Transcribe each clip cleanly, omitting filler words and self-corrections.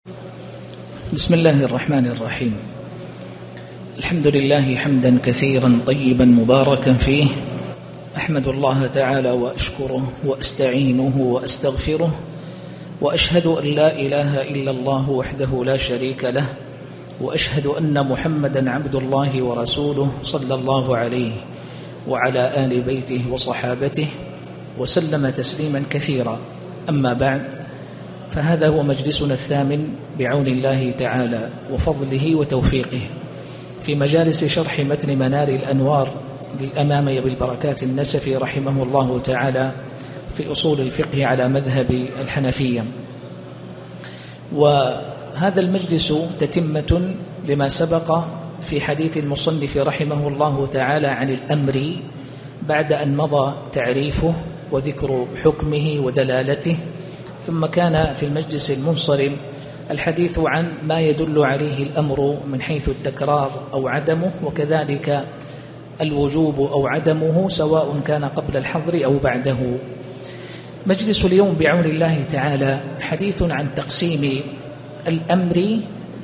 بسم الله الرحمن الرحيم. الحمد لله حمدا كثيرا طيبا مباركا فيه، أحمد الله تعالى وأشكره وأستعينه وأستغفره، وأشهد أن لا إله إلا الله وحده لا شريك له، وأشهد أن محمدا عبد الله ورسوله صلى الله عليه وعلى آل بيته وصحابته وسلم تسليما كثيرا. أما بعد، فهذا هو مجلسنا الثامن بعون الله تعالى وفضله وتوفيقه في مجالس شرح متن منار الأنوار للأمامي بالبركات النسفي رحمه الله تعالى في أصول الفقه على مذهب الحنفية. وهذا المجلس تتمة لما سبق في حديث المصنف رحمه الله تعالى عن الأمر بعد أن مضى تعريفه وذكر حكمه ودلالته، ثم كان في المجلس المنصرم الحديث عن ما يدل عليه الأمر من حيث التكرار أو عدمه، وكذلك الوجوب أو عدمه سواء كان قبل الحظر أو بعده. مجلس اليوم بعون الله تعالى حديث عن تقسيم الأمر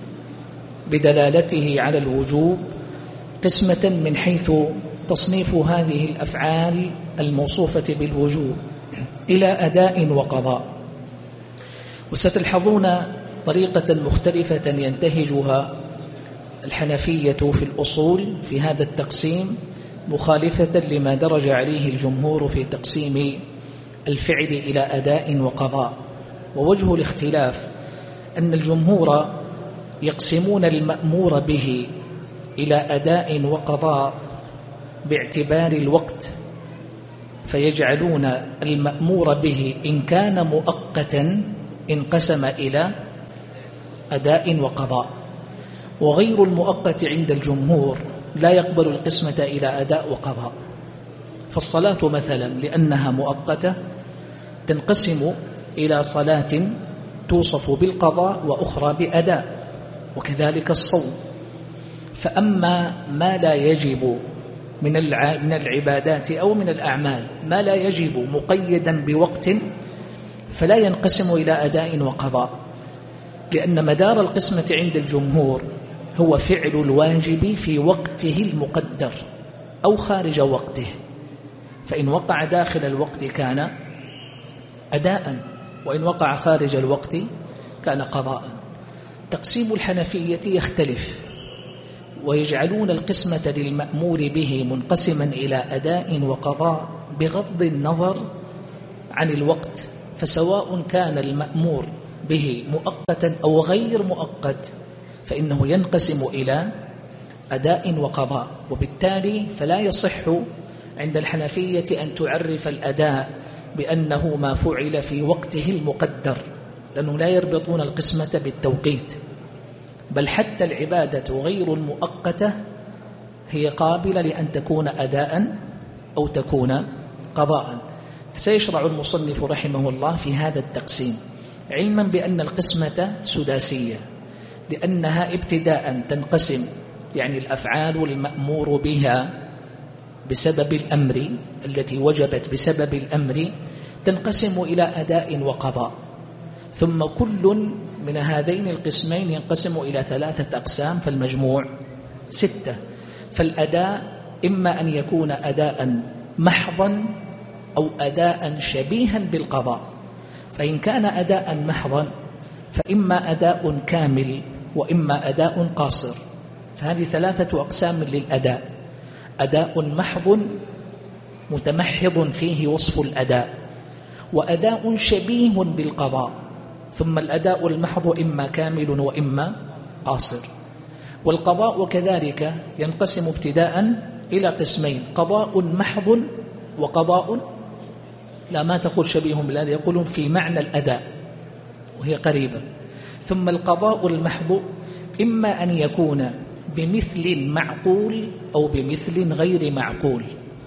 بدلالته على الوجوب قسمة من حيث تصنيف هذه الأفعال الموصوفة بالوجوب إلى أداء وقضاء. وستلحظون طريقة مختلفة ينتهجها الحنفية في الأصول في هذا التقسيم، مخالفة لما درج عليه الجمهور في تقسيم الفعل إلى أداء وقضاء. ووجه الاختلاف أن الجمهور يقسمون المأمور به إلى أداء وقضاء باعتبار الوقت، فيجعلون المأمور به إن كان مؤقتا انقسم إلى أداء وقضاء، وغير المؤقت عند الجمهور لا يقبل القسمة إلى أداء وقضاء. فالصلاة مثلا لأنها مؤقتة تنقسم إلى صلاة توصف بالقضاء وأخرى بأداء، وكذلك الصوم. فأما ما لا يجب من العبادات أو من الأعمال ما لا يجب مقيدا بوقت فلا ينقسم إلى أداء وقضاء، لأن مدار القسمة عند الجمهور هو فعل الواجب في وقته المقدر أو خارج وقته، فإن وقع داخل الوقت كان أداء، وإن وقع خارج الوقت كان قضاء. تقسيم الحنفية يختلف، ويجعلون القسمة للمأمور به منقسما إلى أداء وقضاء بغض النظر عن الوقت، فسواء كان المأمور به مؤقتا أو غير مؤقت فإنه ينقسم إلى أداء وقضاء. وبالتالي فلا يصح عند الحنفية أن تعرف الأداء بأنه ما فعل في وقته المقدر، لأنه لا يربطون القسمة بالتوقيت، بل حتى العبادة غير المؤقتة هي قابلة لأن تكون أداء أو تكون قضاء. سيشرع المصنف رحمه الله في هذا التقسيم، علما بأن القسمة سداسية، لأنها ابتداء تنقسم، يعني الأفعال المأمور بها بسبب الأمر التي وجبت بسبب الأمر تنقسم إلى أداء وقضاء، ثم كل من هذين القسمين ينقسم إلى 3 أقسام، فالمجموع 6. فالأداء إما أن يكون أداء محضا أو أداء شبيها بالقضاء. فإن كان أداء محضا فإما أداء كامل وإما أداء قاصر. فهذه 3 أقسام للأداء: أداء محض متمحض فيه وصف الأداء، وأداء شبيه بالقضاء، ثم الأداء المحض إما كامل وإما قاصر. والقضاء كذلك ينقسم ابتداء إلى قسمين: قضاء محض وقضاء لا ما تقول شبيه بالأداء، يقولون في معنى الأداء وهي قريبة. ثم القضاء المحض إما أن يكون بمثل معقول أو بمثل غير معقول.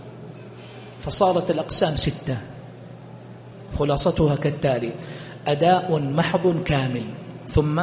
فصارت الأقسام 6، خلاصتها كالتالي: أداء محض كامل، ثم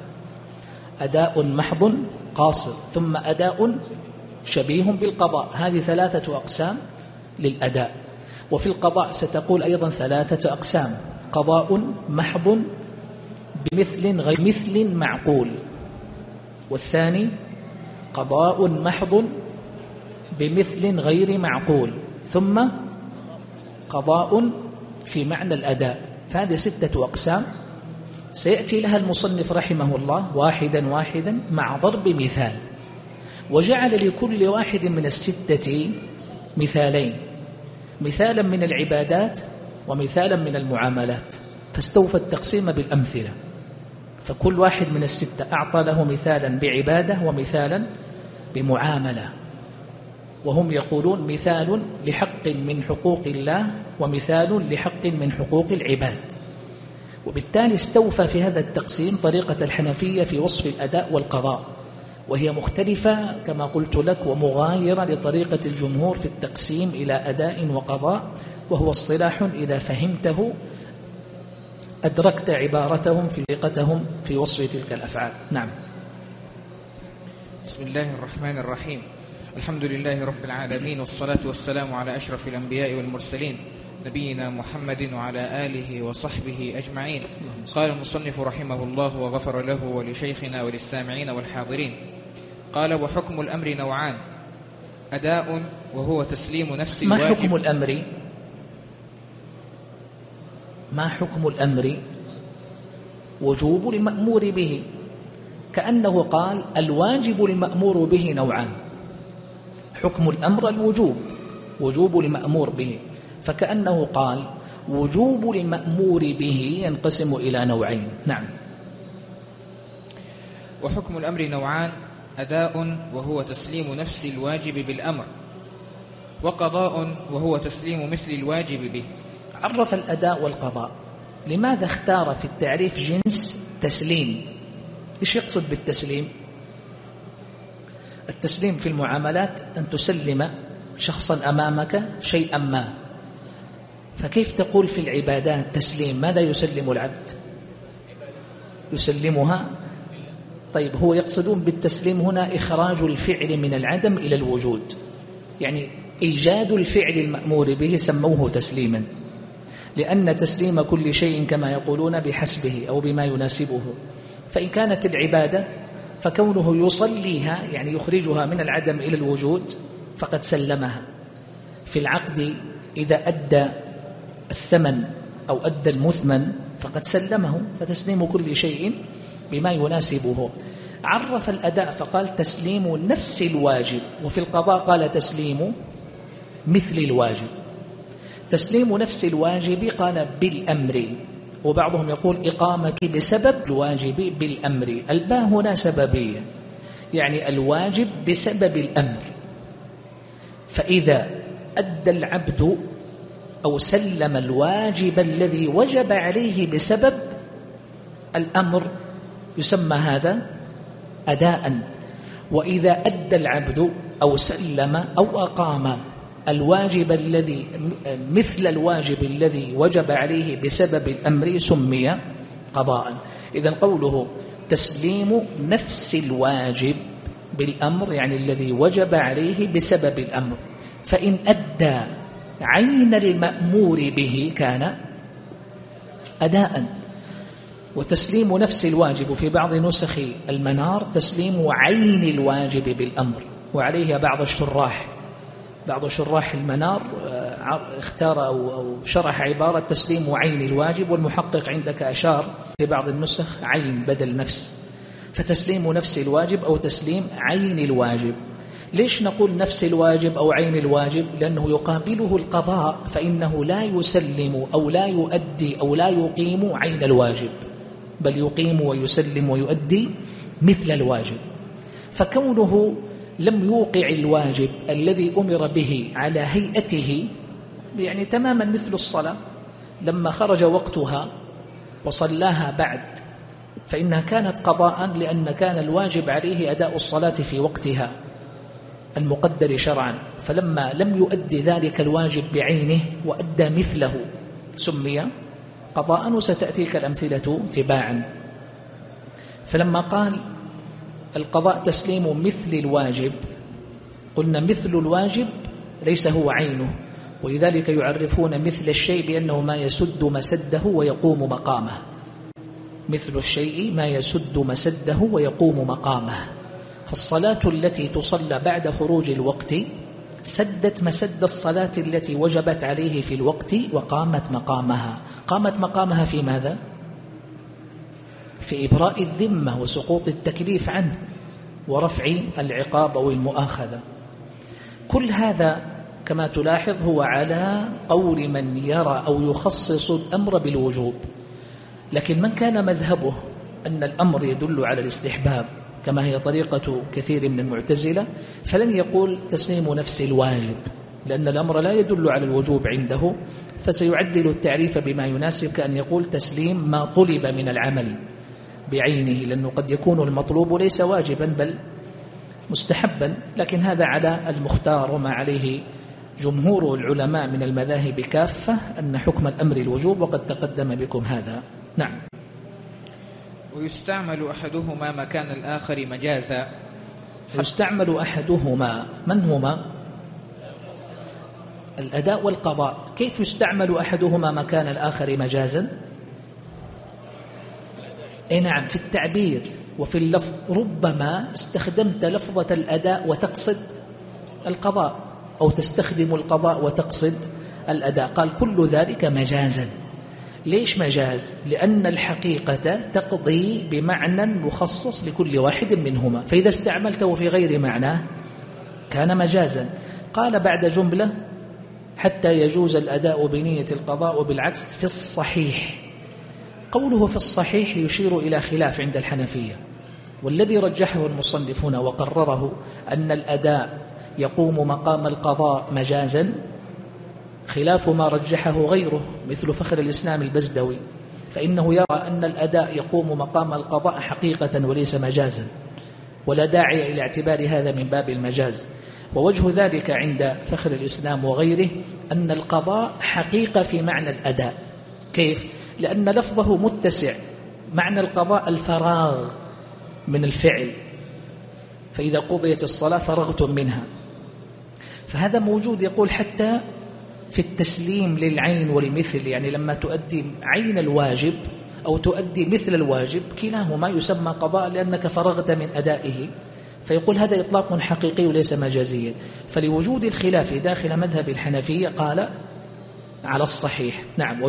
أداء محض قاصر، ثم أداء شبيه بالقضاء. هذه 3 أقسام للأداء. وفي القضاء ستقول أيضا 3 أقسام: قضاء محض بمثل غير مثل معقول، والثاني قضاء محض بمثل غير معقول، ثم قضاء في معنى الأداء. فهذه 6 أقسام سيأتي لها المصنف رحمه الله واحدا واحدا مع ضرب مثال، وجعل لكل واحد من 6 مثالين، مثالا من العبادات ومثالا من المعاملات، فاستوفى التقسيم بالأمثلة. فكل واحد من 6 أعطى له مثالا بعبادة ومثالا بمعاملة، وهم يقولون مثال لحق من حقوق الله ومثال لحق من حقوق العباد. وبالتالي استوفى في هذا التقسيم طريقة الحنفية في وصف الأداء والقضاء، وهي مختلفة كما قلت لك ومغايرة لطريقة الجمهور في التقسيم إلى أداء وقضاء، وهو اصطلاح إذا فهمته أدركت عبارتهم في طريقتهم في وصف تلك الأفعال. نعم. بسم الله الرحمن الرحيم. الحمد لله رب العالمين، والصلاة والسلام على أشرف الأنبياء والمرسلين نبينا محمد وعلى آله وصحبه أجمعين. قال المصنف رحمه الله وغفر له ولشيخنا وللسامعين والحاضرين. قال: وحكم الأمر نوعان: أداء وهو تسليم نفس الواجب. ما حكم الأمر؟ ما حكم الأمر؟ وجوب المأمور به، كأنه قال الواجب المأمور به نوعان. حكم الأمر الوجوب، وجوب المأمور به، فكأنه قال وجوب المأمور به ينقسم إلى نوعين. نعم. وحكم الأمر نوعان: أداء وهو تسليم نفس الواجب بالأمر، وقضاء وهو تسليم مثل الواجب به. عرف الأداء والقضاء. لماذا اختار في التعريف جنس تسليم؟ إيش يقصد بالتسليم؟ التسليم في المعاملات أن تسلم شخصا أمامك شيئا ما، فكيف تقول في العبادات تسليم؟ ماذا يسلم العبد؟ يسلمها. طيب، هو يقصدون بالتسليم هنا إخراج الفعل من العدم إلى الوجود، يعني إيجاد الفعل المأمور به سموه تسليما، لأن تسليم كل شيء كما يقولون بحسبه أو بما يناسبه. فإن كانت العبادة فكونه يصليها يعني يخرجها من العدم إلى الوجود فقد سلمها. في العقد إذا أدى الثمن أو أدى المثمن فقد سلمه، فتسليم كل شيء بما يناسبه. عرف الأداء فقال تسليم نفس الواجب، وفي القضاء قال تسليم مثل الواجب. تسليم نفس الواجب قال بالأمر، وبعضهم يقول إقامة بسبب الواجب بالأمر. الباء هنا سببية، يعني الواجب بسبب الأمر. فإذا أدى العبد أو سلم الواجب الذي وجب عليه بسبب الأمر يسمى هذا أداء. وإذا أدى العبد أو سلم أو أقام الواجب الذي مثل الواجب الذي وجب عليه بسبب الأمر سمي قضاء. إذن قوله تسليم نفس الواجب بالأمر يعني الذي وجب عليه بسبب الأمر، فإن أدى عين المأمور به كان أداء. وتسليم نفس الواجب في بعض نسخ المنار تسليم عين الواجب بالأمر، وعليه بعض شراح المنار اختار أو شرح عبارة تسليم عين الواجب، والمحقق عندك أشار في بعض النسخ عين بدل نفس، فتسليم نفس الواجب أو تسليم عين الواجب. ليش نقول نفس الواجب أو عين الواجب؟ لأنه يقابله القضاء، فإنه لا يسلم أو لا يؤدي أو لا يقيم عين الواجب، بل يقيم ويسلم ويؤدي مثل الواجب. فكونه لم يوقع الواجب الذي أمر به على هيئته، يعني تماما مثل الصلاة لما خرج وقتها وصلاها بعد فإنها كانت قضاء، لأن كان الواجب عليه أداء الصلاة في وقتها المقدر شرعا، فلما لم يؤدي ذلك الواجب بعينه وأدى مثله سمي قضاء، وستأتيك الأمثلة تباعا. فلما قال القضاء تسليم مثل الواجب، قلنا مثل الواجب ليس هو عينه، ولذلك يعرفون مثل الشيء بأنه ما يسد مسده ويقوم مقامه. مثل الشيء ما يسد مسده ويقوم مقامه. فالصلاة التي تصلى بعد خروج الوقت سدت مسد الصلاة التي وجبت عليه في الوقت وقامت مقامها. قامت مقامها في ماذا؟ في إبراء الذمة وسقوط التكليف عنه ورفع العقاب أو المؤاخذة. كل هذا كما تلاحظ هو على قول من يرى أو يخصص الأمر بالوجوب. لكن من كان مذهبه أن الأمر يدل على الاستحباب كما هي طريقة كثير من المعتزلة، فلن يقول تسليم نفس الواجب، لأن الأمر لا يدل على الوجوب عنده، فسيعدل التعريف بما يناسب، كأن يقول تسليم ما طلب من العمل بعينه، لأنه قد يكون المطلوب ليس واجبا بل مستحبا. لكن هذا على المختار وما عليه جمهور العلماء من المذاهب كافة، أن حكم الأمر الوجوب، وقد تقدم بكم هذا. نعم. ويستعمل أحدهما مكان الآخر مجازا. يستعمل أحدهما، من هما؟ الأداء والقضاء. كيف يستعمل أحدهما مكان الآخر مجازا؟ أي نعم، في التعبير وفي اللفظ. ربما استخدمت لفظة الأداء وتقصد القضاء، أو تستخدم القضاء وتقصد الأداء. قال كل ذلك مجازا. ليش مجاز؟ لأن الحقيقة تقضي بمعنى مخصص لكل واحد منهما، فإذا استعملته في غير معناه كان مجازا. قال بعد جملة حتى يجوز الأداء بنية القضاء، وبالعكس في الصحيح. قوله في الصحيح يشير إلى خلاف عند الحنفية، والذي رجحه المصنفون وقرره أن الأداء يقوم مقام القضاء مجازا، خلاف ما رجحه غيره مثل فخر الإسلام البزدوي، فإنه يرى أن الأداء يقوم مقام القضاء حقيقة وليس مجازا، ولا داعي إلى اعتبار هذا من باب المجاز. ووجه ذلك عند فخر الإسلام وغيره أن القضاء حقيقة في معنى الأداء. كيف؟ لأن لفظه متسع. معنى القضاء الفراغ من الفعل، فإذا قضيت الصلاة فرغتم منها، فهذا موجود. يقول حتى في التسليم للعين والمثل، يعني لما تؤدي عين الواجب أو تؤدي مثل الواجب كلاهما يسمى قضاء لأنك فرغت من أدائه. فيقول هذا إطلاق حقيقي وليس مجازيا. فلوجود الخلاف داخل مذهب الحنفية قال على الصحيح. نعم.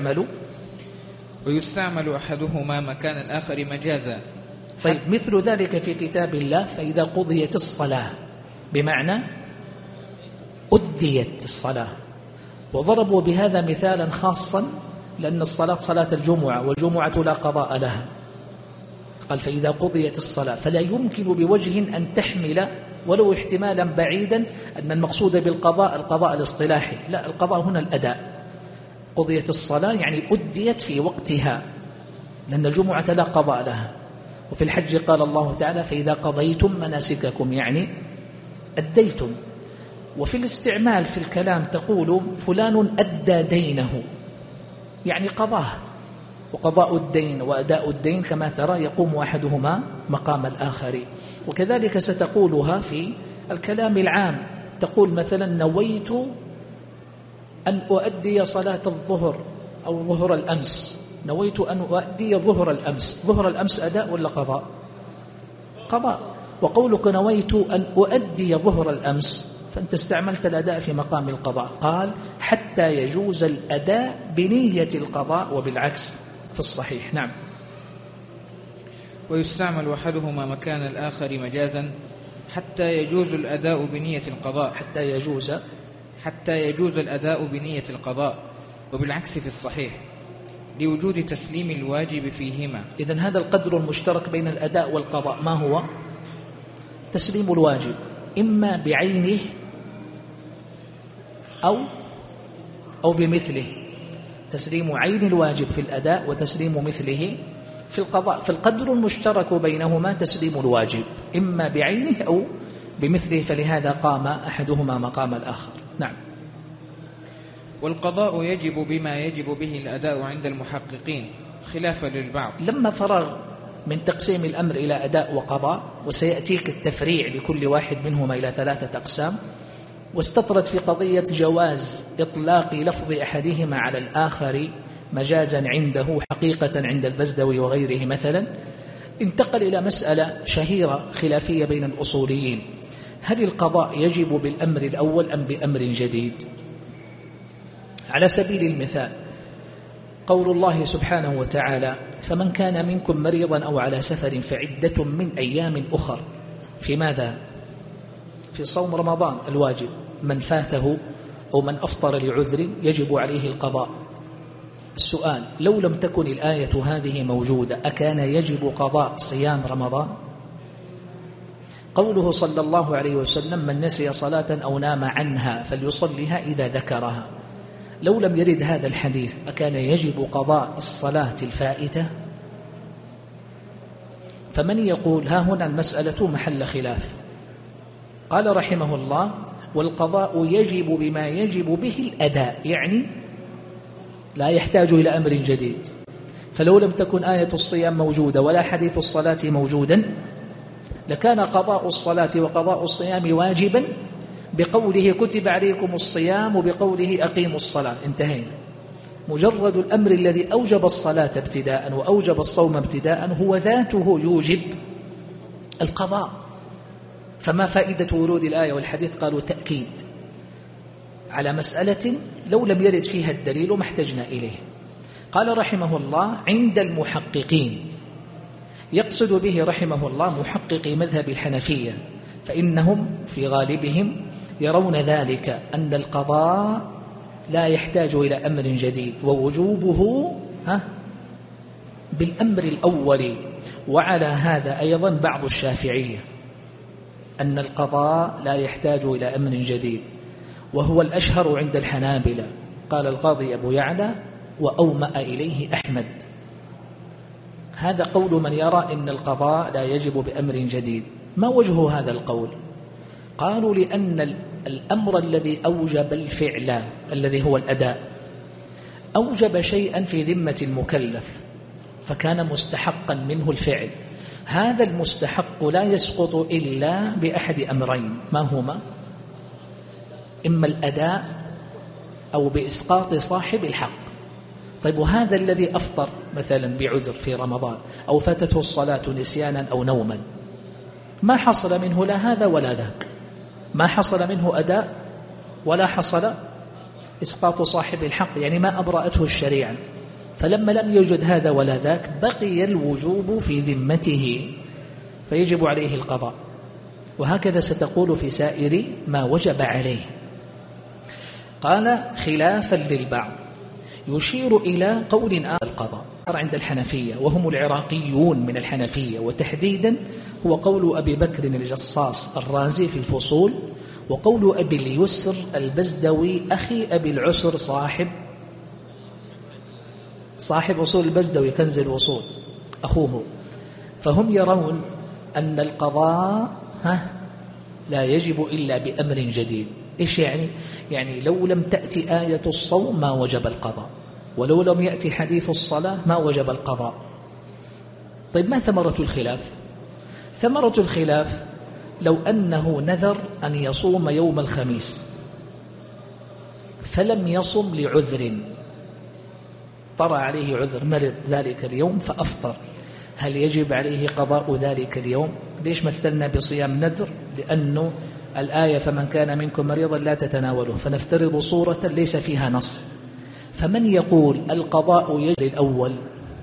ويستعمل أحدهما مكان الآخر مجازا. طيب، مثل ذلك في كتاب الله فإذا قضيت الصلاة، بمعنى أديت الصلاة، وضربوا بهذا مثالا خاصا لأن الصلاة صلاة الجمعة، والجمعة لا قضاء لها. قال فإذا قضيت الصلاة، فلا يمكن بوجه أن تحمل ولو احتمالا بعيدا أن المقصود بالقضاء القضاء الاصطلاحي، لا، القضاء هنا الأداء. قضيت الصلاة يعني أديت في وقتها، لأن الجمعة لا قضاء لها. وفي الحج قال الله تعالى فإذا قضيتم مناسككم، يعني أديتم. وفي الاستعمال في الكلام تقول فلان أدى دينه، يعني قضاه. وقضاء الدين وأداء الدين كما ترى يقوم أحدهما مقام الآخر. وكذلك ستقولها في الكلام العام، تقول مثلا نويت أن أؤدي صلاة الظهر أو ظهر الأمس، نويت أن أؤدي ظهر الأمس. ظهر الأمس أداء ولا قضاء؟ قضاء. وقولك نويت أن أؤدي ظهر الأمس، فأنت استعملت الأداء في مقام القضاء. قال حتى يجوز الأداء بنية القضاء، وبالعكس في الصحيح. نعم. ويستعمل أحدهما مكان الآخر مجازا حتى يجوز الأداء بنية القضاء. حتى يجوز الأداء بنية القضاء، وبالعكس في الصحيح، لوجود تسليم الواجب فيهما. إذن هذا القدر المشترك بين الأداء والقضاء ما هو؟ تسليم الواجب، إما بعينه أو بمثله. تسليم عين الواجب في الأداء وتسليم مثله في القضاء. فالقدر المشترك بينهما تسليم الواجب إما بعينه أو بمثله، فلهذا قام أحدهما مقام الآخر. نعم. والقضاء يجب بما يجب به الأداء عند المحققين خلافا للبعض. لما فرغ من تقسيم الأمر إلى أداء وقضاء، وسيأتيك التفريع لكل واحد منهما إلى 3 أقسام، واستطرد في قضية جواز إطلاق لفظ أحدهما على الآخر مجازا عنده حقيقة عند البزدوي وغيره مثلا. انتقل إلى مسألة شهيرة خلافية بين الأصوليين: هل القضاء يجب بالأمر الأول أم بأمر جديد؟ على سبيل المثال قول الله سبحانه وتعالى: فمن كان منكم مريضا أو على سفر فعدة من أيام أخر. في ماذا؟ في صوم رمضان الواجب. من فاته أو من أفطر لعذر يجب عليه القضاء. السؤال: لو لم تكن الآية هذه موجودة أكان يجب قضاء صيام رمضان؟ قوله صلى الله عليه وسلم: من نسي صلاة أو نام عنها فليصلها إذا ذكرها. لو لم يرد هذا الحديث أكان يجب قضاء الصلاة الفائتة؟ فمن يقول ها هنا المسألة محل خلاف. قال رحمه الله: والقضاء يجب بما يجب به الأداء، يعني لا يحتاج إلى أمر جديد. فلو لم تكن آية الصيام موجودة ولا حديث الصلاة موجودا لكان قضاء الصلاة وقضاء الصيام واجبا بقوله كتب عليكم الصيام وبقوله أقيموا الصلاة، انتهينا. مجرد الأمر الذي أوجب الصلاة ابتداء وأوجب الصوم ابتداء هو ذاته يوجب القضاء. فما فائدة ورود الآية والحديث؟ قالوا تأكيد على مسألة لو لم يرد فيها الدليل ما احتجنا إليه. قال رحمه الله: عند المحققين، يقصد به رحمه الله محققي مذهب الحنفية، فإنهم في غالبهم يرون ذلك أن القضاء لا يحتاج إلى أمر جديد ووجوبه بالأمر الأول. وعلى هذا أيضا بعض الشافعية أن القضاء لا يحتاج إلى أمر جديد، وهو الأشهر عند الحنابلة. قال القاضي أبو يعلى: وأومأ إليه أحمد. هذا قول من يرى أن القضاء لا يجب بأمر جديد. ما وجه هذا القول؟ قالوا: لأن الأمر الذي أوجب الفعل الذي هو الأداء أوجب شيئا في ذمة المكلف فكان مستحقا منه الفعل. هذا المستحق لا يسقط إلا بأحد أمرين، ما هما؟ إما الأداء أو بإسقاط صاحب الحق. طيب، وهذا الذي أفطر مثلا بعذر في رمضان أو فاتته الصلاة نسيانا أو نوما، ما حصل منه لا هذا ولا ذاك، ما حصل منه أداء ولا حصل إسقاط صاحب الحق، يعني ما أبرأته الشريعة. فلما لم يوجد هذا ولا ذاك بقي الوجوب في ذمته فيجب عليه القضاء. وهكذا ستقول في سائر ما وجب عليه. قال: خلافا للبعض يشير إلى قول آخر القضاء عند الحنفية، وهم العراقيون من الحنفية، وتحديدا هو قول أبي بكر الجصاص الرازي في الفصول، وقول أبي اليسر البزدوي أخي أبي العسر صاحب أصول البزدوي كنز الوصول أخوه. فهم يرون أن القضاء لا يجب إلا بأمر جديد. إيش يعني؟ يعني لو لم تأتي آية الصوم ما وجب القضاء، ولو لم يأتي حديث الصلاة ما وجب القضاء. طيب، ما ثمرة الخلاف؟ ثمرة الخلاف لو أنه نذر أن يصوم يوم الخميس فلم يصم لعذر، طرأ عليه عذر، مرض ذلك اليوم فأفطر، هل يجب عليه قضاء ذلك اليوم؟ ليش مثلنا بصيام نذر؟ لأنه الآية فمن كان منكم مريضا لا تتناوله، فنفترض صورة ليس فيها نص. فمن يقول القضاء يجب الأول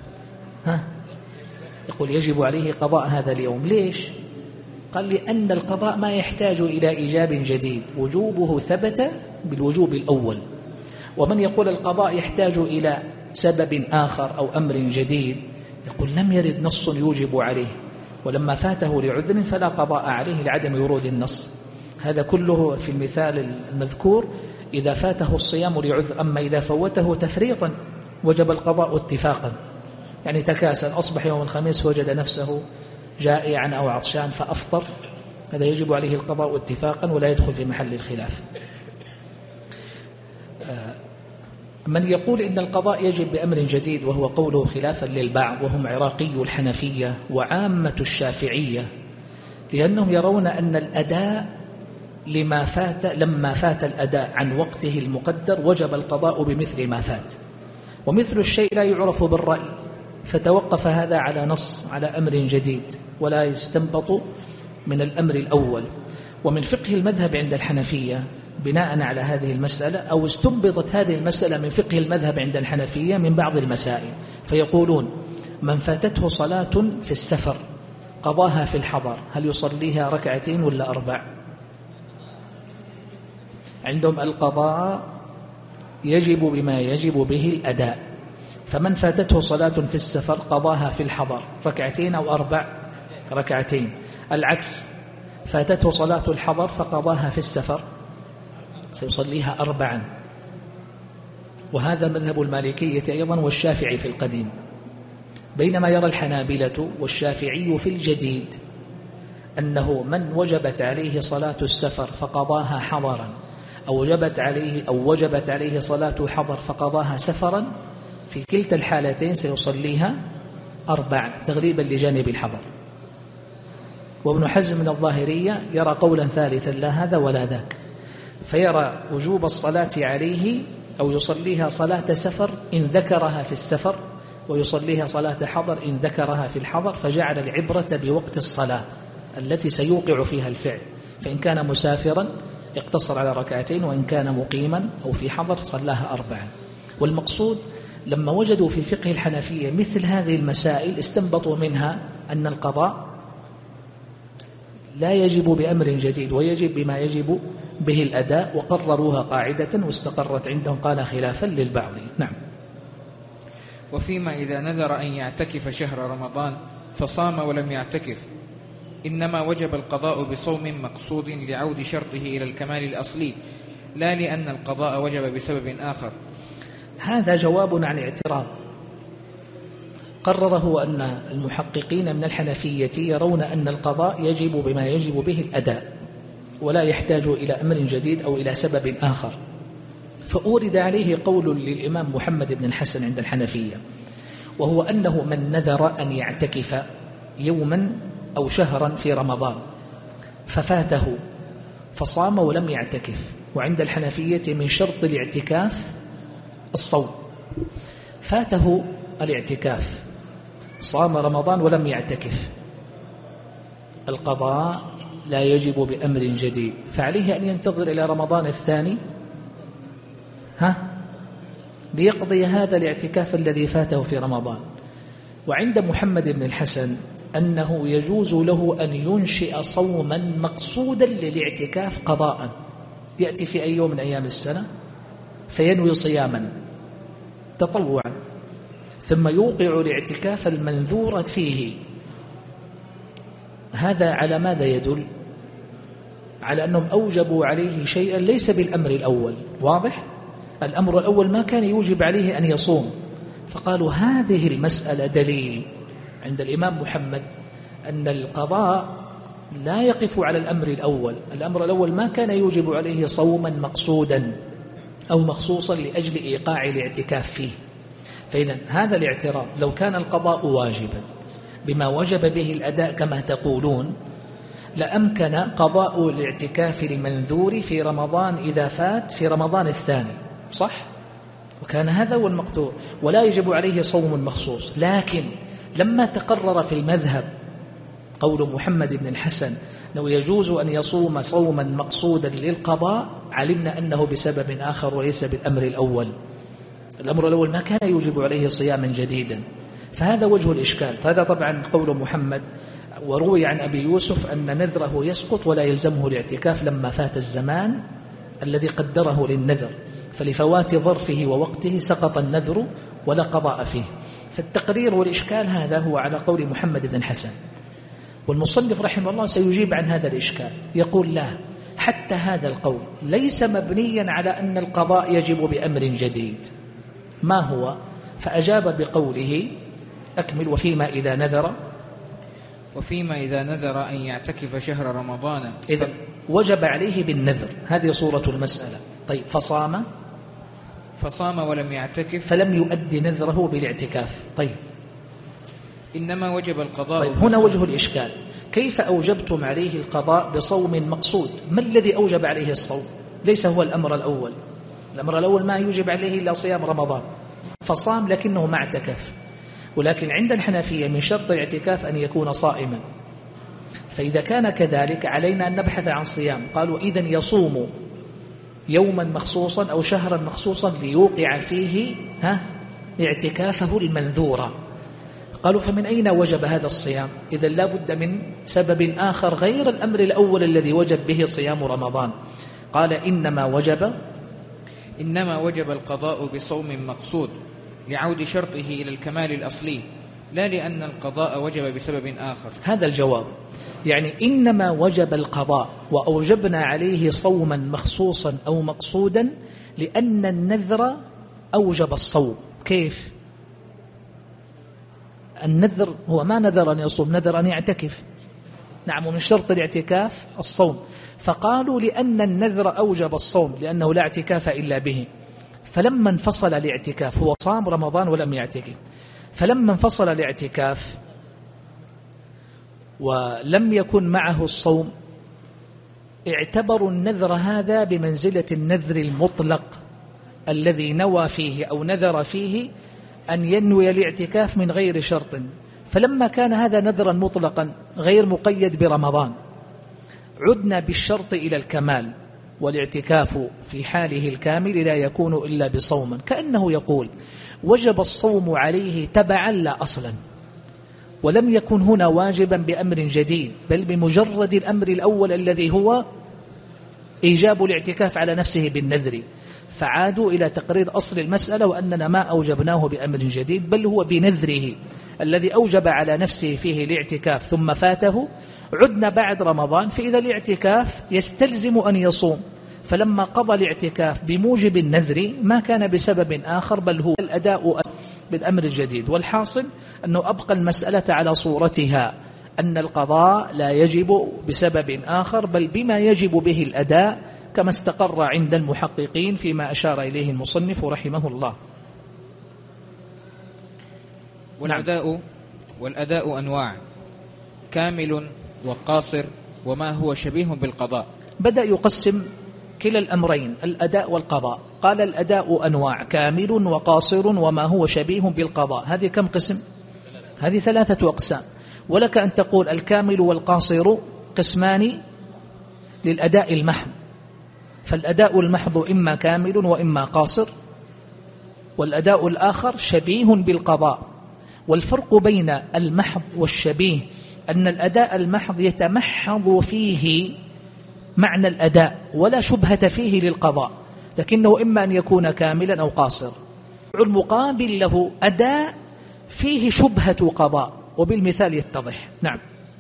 يقول يجب عليه قضاء هذا اليوم. ليش؟ قال: لأن القضاء ما يحتاج إلى إيجاب جديد، وجوبه ثبت بالوجوب الأول. ومن يقول القضاء يحتاج إلى سبب آخر أو أمر جديد يقول لم يرد نص يوجب عليه، ولما فاته لعذر فلا قضاء عليه لعدم ورود النص. هذا كله في المثال المذكور إذا فاته الصيام لعذر. أما إذا فوته تفريطا وجب القضاء اتفاقا، يعني تكاسل أصبح يوم الخميس وجد نفسه جائعا أو عطشان فأفطر، هذا يجب عليه القضاء اتفاقا ولا يدخل في محل الخلاف. من يقول إن القضاء يجب بأمر جديد وهو قوله خلافا للبعض، وهم عراقي الحنفية وعامة الشافعية، لأنهم يرون أن الأداء لما فات الأداء عن وقته المقدر وجب القضاء بمثل ما فات. ومثل الشيء لا يعرف بالرأي، فتوقف هذا على نص على أمر جديد ولا يستنبط من الأمر الأول. ومن فقه المذهب عند الحنفية بناء على هذه المسألة، أو استنبطت هذه المسألة من فقه المذهب عند الحنفية من بعض المسائل، فيقولون من فاتته صلاة في السفر قضاها في الحضر هل يصليها ركعتين ولا 4؟ عندهم القضاء يجب بما يجب به الأداء، فمن فاتته صلاة في السفر قضاها في الحضر ركعتين أو 4 ركعتين. العكس، فاتته صلاة الحضر فقضاها في السفر سيصليها 4. وهذا مذهب المالكية أيضا والشافعي في القديم، بينما يرى الحنابلة والشافعي في الجديد أنه من وجبت عليه صلاة السفر فقضاها حضرا، أو وجبت عليه صلاة حضر فقضاها سفرا، في كلتا الحالتين سيصليها 4 تغليبا لجانب الحضر. وابن حزم من الظاهرية يرى قولا ثالثا لا هذا ولا ذاك، فيرى وجوب الصلاة عليه أو يصليها صلاة سفر إن ذكرها في السفر، ويصليها صلاة حضر إن ذكرها في الحضر، فجعل العبرة بوقت الصلاة التي سيوقع فيها الفعل، فإن كان مسافرا يقتصر على ركعتين، وإن كان مقيما أو في حضر صلاها 4. والمقصود لما وجدوا في فقه الحنفية مثل هذه المسائل استنبطوا منها أن القضاء لا يجب بأمر جديد ويجب بما يجب به الأداء، وقرروها قاعدة واستقرت عندهم قال خلافا للبعض. نعم. وفيما إذا نذر أن يعتكف شهر رمضان فصام ولم يعتكف إنما وجب القضاء بصوم مقصود لعود شرطه إلى الكمال الأصلي، لا لأن القضاء وجب بسبب آخر. هذا جواب عن اعتراض قرره أن المحققين من الحنفية يرون أن القضاء يجب بما يجب به الأداء ولا يحتاج إلى أمر جديد أو إلى سبب آخر، فأورد عليه قول للإمام محمد بن الحسن عند الحنفية، وهو أنه من نذر أن يعتكف يوما أو شهرا في رمضان ففاته فصام ولم يعتكف، وعند الحنفية من شرط الاعتكاف الصوم، فاته الاعتكاف صام رمضان ولم يعتكف، القضاء لا يجب بأمر جديد، فعليه أن ينتظر إلى رمضان الثاني ليقضي هذا الاعتكاف الذي فاته في رمضان. وعند محمد بن الحسن أنه يجوز له أن ينشئ صوما مقصودا للاعتكاف قضاء، يأتي في أي يوم من أيام السنة فينوي صياما تطوعا، ثم يوقع الاعتكاف المنذور فيه. هذا على ماذا يدل؟ على أنهم أوجبوا عليه شيئا ليس بالأمر الأول. واضح؟ الأمر الأول ما كان يوجب عليه أن يصوم، فقالوا هذه المسألة دليل عند الإمام محمد أن القضاء لا يقف على الأمر الأول. الأمر الأول ما كان يوجب عليه صوما مقصودا أو مخصوصا لأجل إيقاع الاعتكاف فيه. فإذا هذا الاعتراض لو كان القضاء واجبا بما وجب به الأداء كما تقولون لأمكن قضاء الاعتكاف المنذور في رمضان إذا فات في رمضان الثاني، صح؟ وكان هذا هو المقدور ولا يجب عليه صوم مخصوص. لكن لما تقرر في المذهب قول محمد بن الحسن لو يجوز أن يصوم صوما مقصودا للقضاء، علمنا أنه بسبب آخر وليس بالأمر الأول. الأمر الأول ما كان يوجب عليه صياما جديدا، فهذا وجه الإشكال. هذا طبعا قول محمد. وروي عن أبي يوسف أن نذره يسقط ولا يلزمه الاعتكاف لما فات الزمان الذي قدره للنذر، فلفوات ظرفه ووقته سقط النذر ولا قضاء فيه. فالتقرير والإشكال هذا هو على قول محمد بن الحسن. والمصنف رحمه الله سيجيب عن هذا الإشكال، يقول لا، حتى هذا القول ليس مبنيا على أن القضاء يجب بأمر جديد. ما هو؟ فأجاب بقوله أكمل وفيما إذا نذر أن يعتكف شهر رمضان إذا وجب عليه بالنذر، هذه صورة المسألة. طيب فصام ولم يعتكف فلم يؤدي نذره بالاعتكاف. طيب إنما وجب القضاء. طيب هنا وجه الإشكال، كيف أوجبتم عليه القضاء بصوم مقصود؟ ما الذي أوجب عليه الصوم؟ ليس هو الأمر الأول. الأمر الأول ما يوجب عليه إلا صيام رمضان، فصام لكنه ما اعتكف. ولكن عند الحنفية من شرط الاعتكاف أن يكون صائما، فإذا كان كذلك علينا أن نبحث عن صيام. قالوا إذن يصوم يوما مخصوصا أو شهرا مخصوصا ليوقع فيه اعتكافه المنذورة. قالوا فمن أين وجب هذا الصيام؟ إذا لا بد من سبب آخر غير الأمر الأول الذي وجب به صيام رمضان. قال إنما وجب القضاء بصوم مقصود لعود شرطه إلى الكمال الأصلي، لا لأن القضاء وجب بسبب آخر. هذا الجواب، يعني إنما وجب القضاء وأوجبنا عليه صوما مخصوصا أو مقصودا لأن النذر أوجب الصوم. كيف؟ النذر هو ما نذر أن يصوم، نذر أن يعتكف. نعم، ومن شرط الاعتكاف الصوم. فقالوا لأن النذر أوجب الصوم لأنه لا اعتكاف إلا به، فلما انفصل الاعتكاف، هو صام رمضان ولم يعتكف، فلما انفصل الاعتكاف ولم يكن معه الصوم اعتبروا النذر هذا بمنزلة النذر المطلق الذي نوى فيه أو نذر فيه أن ينوي الاعتكاف من غير شرط. فلما كان هذا نذرا مطلقا غير مقيد برمضان عدنا بالشرط إلى الكمال، والاعتكاف في حاله الكامل لا يكون إلا بصوم. كأنه يقول وجب الصوم عليه تبعا لا أصلا، ولم يكن هنا واجبا بأمر جديد، بل بمجرد الأمر الأول الذي هو إيجاب الاعتكاف على نفسه بالنذر. فعادوا إلى تقرير أصل المسألة وأننا ما أوجبناه بأمر جديد، بل هو بنذره الذي أوجب على نفسه فيه الاعتكاف ثم فاته. عدنا بعد رمضان، فإذا الاعتكاف يستلزم أن يصوم، فلما قضى الاعتكاف بموجب النذر ما كان بسبب آخر، بل هو الأداء بالأمر الجديد. والحاصل أنه أبقى المسألة على صورتها، أن القضاء لا يجب بسبب آخر بل بما يجب به الأداء، كما استقر عند المحققين فيما أشار إليه المصنف رحمه الله. والأداء أنواع: كامل وقاصر وما هو شبيه بالقضاء. بدأ يقسم كلا الأمرين، الأداء والقضاء. قال الأداء أنواع: كامل وقاصر وما هو شبيه بالقضاء. هذه كم قسم؟ هذه 3 أقسام. ولك أن تقول الكامل والقاصر قسمان للأداء المحض، فالأداء المحض إما كامل وإما قاصر، والأداء الآخر شبيه بالقضاء. والفرق بين المحض والشبيه أن الأداء المحض يتمحض فيه معنى الأداء ولا شبهة فيه للقضاء، لكنه إما أن يكون كاملا أو قاصر. المقابل له أداء فيه شبهة قضاء، وبالمثال يتضح. نعم.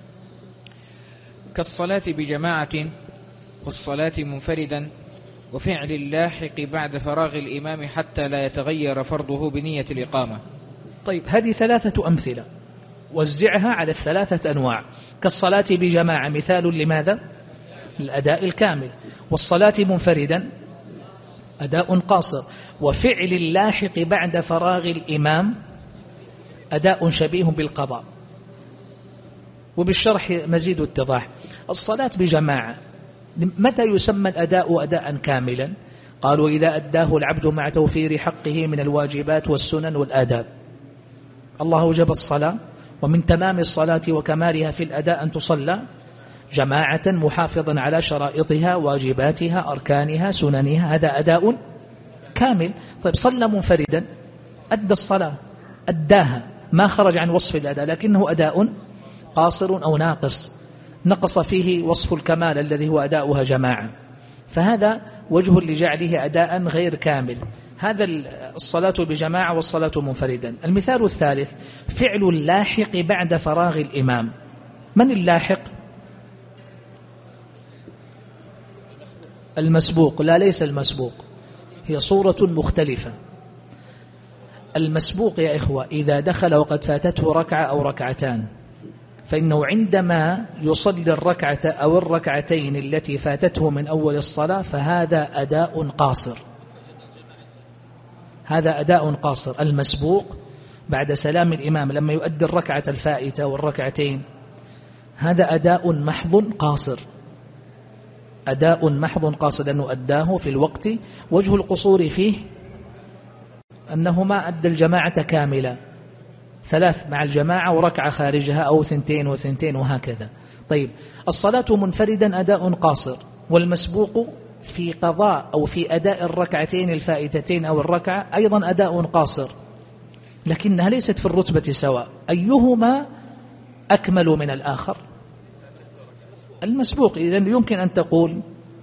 كالصلاة بجماعة والصلاة منفردا وفعل اللاحق بعد فراغ الإمام حتى لا يتغير فرضه بنية الإقامة. طيب، هذه 3 أمثلة، وزعها على 3 أنواع. كالصلاة بجماعة مثال لماذا؟ الأداء الكامل. والصلاة منفردا أداء قاصر. وفعل اللاحق بعد فراغ الإمام أداء شبيه بالقضاء. وبالشرح مزيد اتضاح. الصلاة بجماعة متى يسمى الأداء أداء كاملا؟ قالوا إذا أداه العبد مع توفير حقه من الواجبات والسنن والآداب. الله أوجب الصلاة، ومن تمام الصلاة وكمالها في الأداء أن تصلى جماعة محافظا على شرائطها واجباتها أركانها سننها، هذا أداء كامل. طيب، صلى منفردا أدى الصلاة، أداها، ما خرج عن وصف الأداء، لكنه أداء قاصر أو ناقص، نقص فيه وصف الكمال الذي هو أداؤها جماعة، فهذا وجه لجعله أداء غير كامل. هذا الصلاة بجماعة والصلاة منفردا. المثال الثالث: فعل اللاحق بعد فراغ الإمام. من اللاحق؟ المسبوق. لا، ليس المسبوق، هي صورة مختلفة. المسبوق يا إخوة إذا دخل وقد فاتته ركعة أو ركعتان، فإنه عندما يصلي الركعة أو الركعتين التي فاتته من أول الصلاة فهذا أداء قاصر، هذا أداء قاصر. المسبوق بعد سلام الإمام لما يؤدي الركعة الفائتة والركعتين هذا أداء محض قاصر، أداء محض قاصر لأنه أداه في الوقت. وجه القصور فيه أنه ما أدى الجماعة كاملة، 3 مع الجماعة وركعة خارجها أو 2 و2 وهكذا. طيب الصلاة منفردا أداء قاصر، والمسبوق في قضاء أو في أداء الركعتين الفائتتين أو الركعة أيضا أداء قاصر، لكنها ليست في الرتبة سواء. أيهما أكمل من الآخر؟ المسبوق. إذن يمكن أن تقول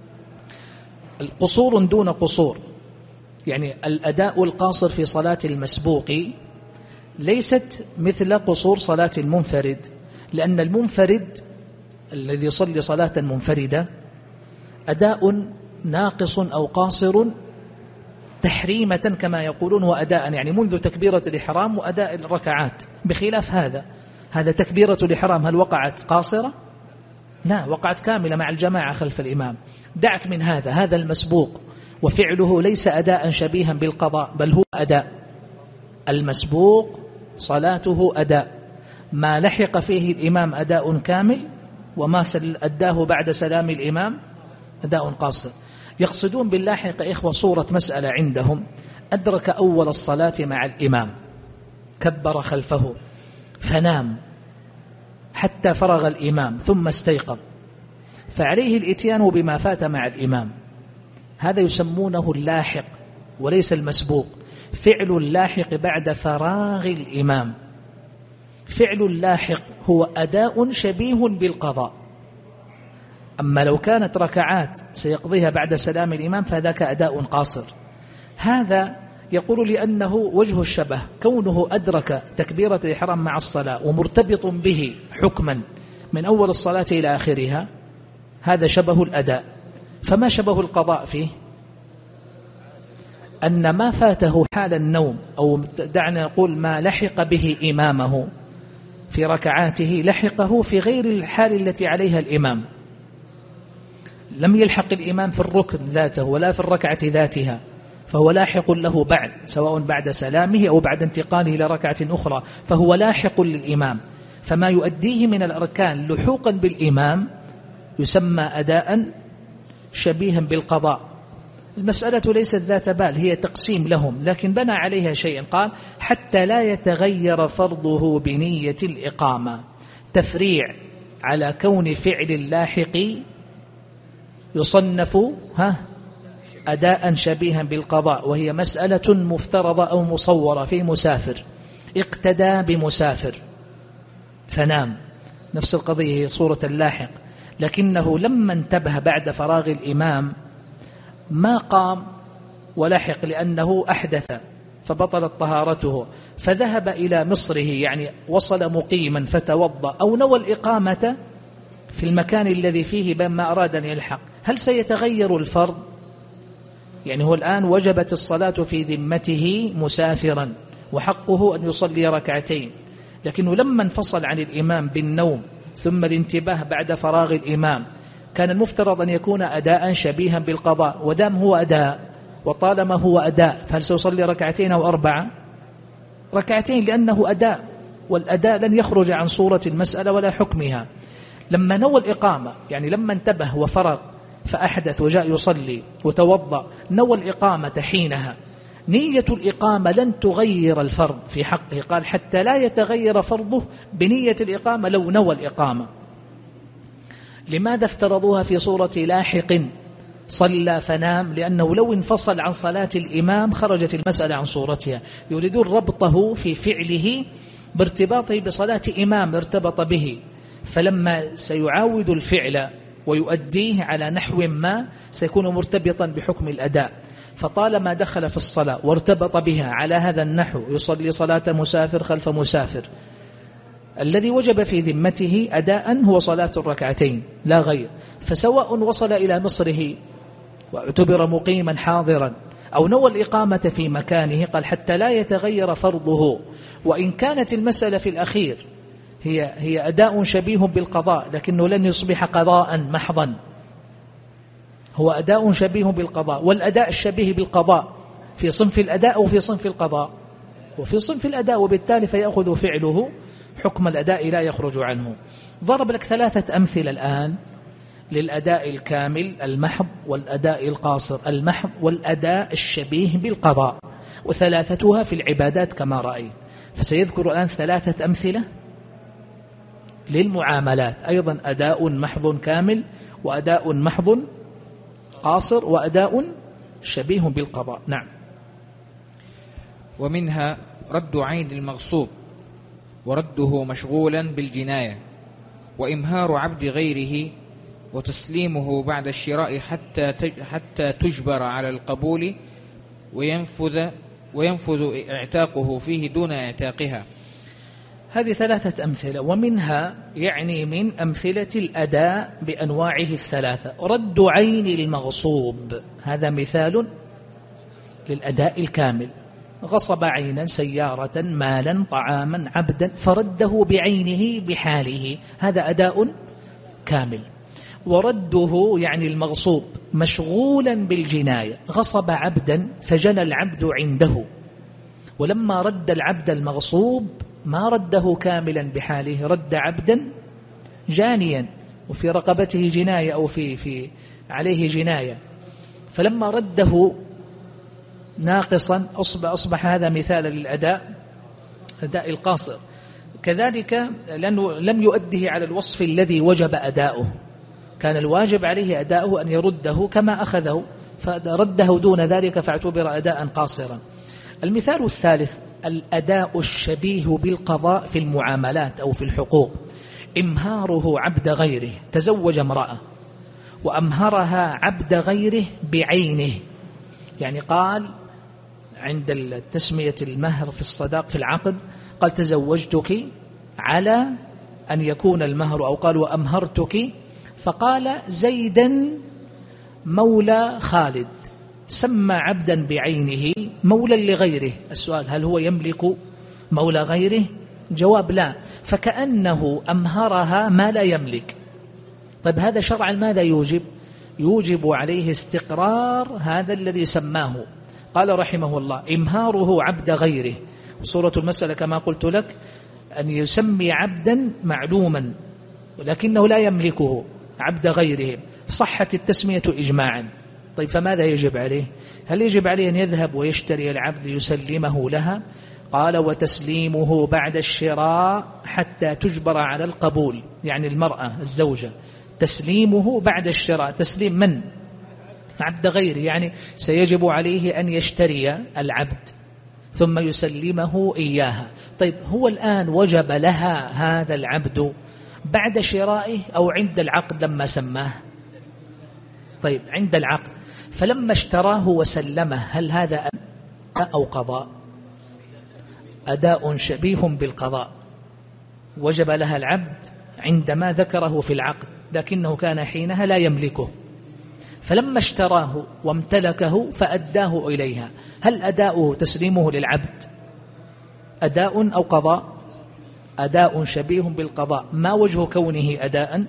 قصور دون قصور، يعني الأداء القاصر في صلاة المسبوق ليست مثل قصور صلاة المنفرد، لأن المنفرد الذي يصلي صلاة منفردة أداء ناقص أو قاصر تحريمة كما يقولون، وأداء يعني منذ تكبيرة الإحرام وأداء الركعات. بخلاف هذا تكبيرة الإحرام هل وقعت قاصرة؟ لا، وقعت كاملة مع الجماعة خلف الإمام. دعك من هذا المسبوق، وفعله ليس أداء شبيها بالقضاء، بل هو أداء. المسبوق صلاته أداء، ما لحق فيه الإمام أداء كامل، وما أداه بعد سلام الإمام أداء قاصر. يقصدون باللاحق إخوة صورة مسألة عندهم: أدرك أول الصلاة مع الإمام، كبر خلفه فنام حتى فرغ الإمام ثم استيقظ، فعليه الإتيان بما فات مع الإمام. هذا يسمونه اللاحق وليس المسبوق. فعل اللاحق بعد فراغ الإمام. فعل اللاحق هو أداء شبيه بالقضاء. أما لو كانت ركعات سيقضيها بعد سلام الإمام فذاك أداء قاصر. هذا يقول لأنه وجه الشبه، كونه أدرك تكبيرة الإحرام مع الصلاة ومرتبط به حكما من أول الصلاة إلى آخرها، هذا شبه الأداء. فما شبه القضاء فيه؟ أن ما فاته حال النوم، أو دعنا نقول ما لحق به إمامه في ركعاته لحقه في غير الحال التي عليها الإمام. لم يلحق الإمام في الركن ذاته ولا في الركعة ذاتها، فهو لاحق له بعد، سواء بعد سلامه أو بعد انتقاله إلى ركعة أخرى، فهو لاحق للإمام. فما يؤديه من الأركان لحوقا بالإمام يسمى أداء شبيها بالقضاء. المسألة ليست ذات بال، هي تقسيم لهم، لكن بنى عليها شيئا. قال: حتى لا يتغير فرضه بنية الإقامة. تفريع على كون فعل اللاحق يصنف أداء شبيها بالقضاء، وهي مسألة مفترضة أو مصورة في مسافر اقتدى بمسافر فنام، نفس القضية هي صورة اللاحق، لكنه لما انتبه بعد فراغ الإمام ما قام ولحق لأنه أحدث فبطلت طهارته، فذهب إلى مصره، يعني وصل مقيما فتوضأ أو نوى الإقامة في المكان الذي فيه بما أراد أن يلحق. هل سيتغير الفرض؟ يعني هو الآن وجبت الصلاة في ذمته مسافرا وحقه أن يصلي ركعتين، لكنه لما انفصل عن الإمام بالنوم ثم الانتباه بعد فراغ الإمام كان المفترض أن يكون أداء شبيها بالقضاء، ودام هو أداء وطالما هو أداء فهل سيصلي ركعتين أو 4 ركعتين؟ لأنه أداء، والأداء لن يخرج عن صورة المسألة ولا حكمها. لما نوى الإقامة، يعني لما انتبه وفرغ فأحدث وجاء يصلي وتوضأ، نوى الإقامة حينها. نية الإقامة لن تغير الفرض في حقه. قال: حتى لا يتغير فرضه بنية الإقامة لو نوى الإقامة. لماذا افترضوها في صورة لاحق صلى فنام؟ لأنه لو انفصل عن صلاة الإمام خرجت المسألة عن صورتها. يريدون ربطه في فعله بارتباطه بصلاة إمام ارتبط به، فلما سيعاود الفعل ويؤديه على نحو ما سيكون مرتبطا بحكم الأداء. فطالما دخل في الصلاة وارتبط بها على هذا النحو يصلي صلاة مسافر خلف مسافر، الذي وجب في ذمته أداء هو صلاة الركعتين لا غير. فسواء وصل إلى مصره واعتبر مقيما حاضرا أو نوى الإقامة في مكانه، قال: حتى لا يتغير فرضه. وإن كانت المسألة في الأخير هي أداء شبيه بالقضاء، لكنه لن يصبح قضاء محضا، هو أداء شبيه بالقضاء. والأداء الشبيه بالقضاء في صنف الأداء وفي صنف القضاء وفي صنف الأداء، وبالتالي فيأخذ فعله حكم الأداء لا يخرج عنه. ضرب لك 3 أمثلة الآن للأداء الكامل المحض والأداء القاصر المحض والأداء الشبيه بالقضاء. وثلاثتها في العبادات كما رأيت. فسيذكر الآن 3 أمثلة للمعاملات، أيضا أداء محض كامل، وأداء محض قاصر، وأداء شبيه بالقضاء. نعم. ومنها رد عين المغصوب ورده مشغولا بالجناية، وإمهار عبد غيره، وتسليمه بعد الشراء حتى تجبر على القبول، وينفذ اعتاقه فيه دون اعتاقها. هذه 3 أمثلة. ومنها يعني من أمثلة الأداء بأنواعه 3 رد عين المغصوب، هذا مثال للأداء الكامل. غصب عينا، سيارة، مالا، طعاما، عبدا، فرده بعينه بحاله، هذا أداء كامل. ورده يعني المغصوب مشغولا بالجناية، غصب عبدا فجنى العبد عنده، ولما رد العبد المغصوب ما رده كاملا بحاله، رد عبدا جانيا وفي رقبته جناية أو في عليه جناية، فلما رده ناقصا أصبح هذا مثالا للأداء القاصر. كذلك لم يؤده على الوصف الذي وجب أداؤه، كان الواجب عليه أداؤه أن يرده كما أخذه، فرده دون ذلك فاعتبر أداء قاصرا. المثال الثالث الأداء الشبيه بالقضاء في المعاملات أو في الحقوق. إمهاره عبد غيره، تزوج امرأة وأمهرها عبد غيره بعينه، يعني قال عند التسمية المهر في الصداق في العقد قال تزوجتك على أن يكون المهر، أو قال وأمهرتك، فقال زيدا مولى خالد، سمى عبدا بعينه مولا لغيره. السؤال هل هو يملك مولى غيره؟ جواب لا، فكأنه أمهرها ما لا يملك. طيب هذا شرعا ماذا يوجب عليه استقرار هذا الذي سماه. قال رحمه الله إمهاره عبد غيره، وصورة المسألة كما قلت لك أن يسمي عبدا معلوما ولكنه لا يملكه عبد غيره، صحت التسمية إجماعا. طيب فماذا يجب عليه؟ هل يجب عليه أن يذهب ويشتري العبد يسلمه لها؟ قال وتسليمه بعد الشراء حتى تجبر على القبول، يعني المرأة الزوجة تسليمه بعد الشراء. تسليم من؟ عبد غيره، يعني سيجب عليه أن يشتري العبد ثم يسلمه إياها. طيب هو الآن وجب لها هذا العبد بعد شرائه أو عند العقد لما سماه؟ طيب عند العقد، فلما اشتراه وسلمه هل هذا أداء أو قضاء؟ أداء شبيه بالقضاء، وجب لها العبد عندما ذكره في العقد لكنه كان حينها لا يملكه، فلما اشتراه وامتلكه فأداه إليها، هل أداؤه تسليمه للعبد أداء أو قضاء؟ أداء شبيه بالقضاء. ما وجه كونه أداء؟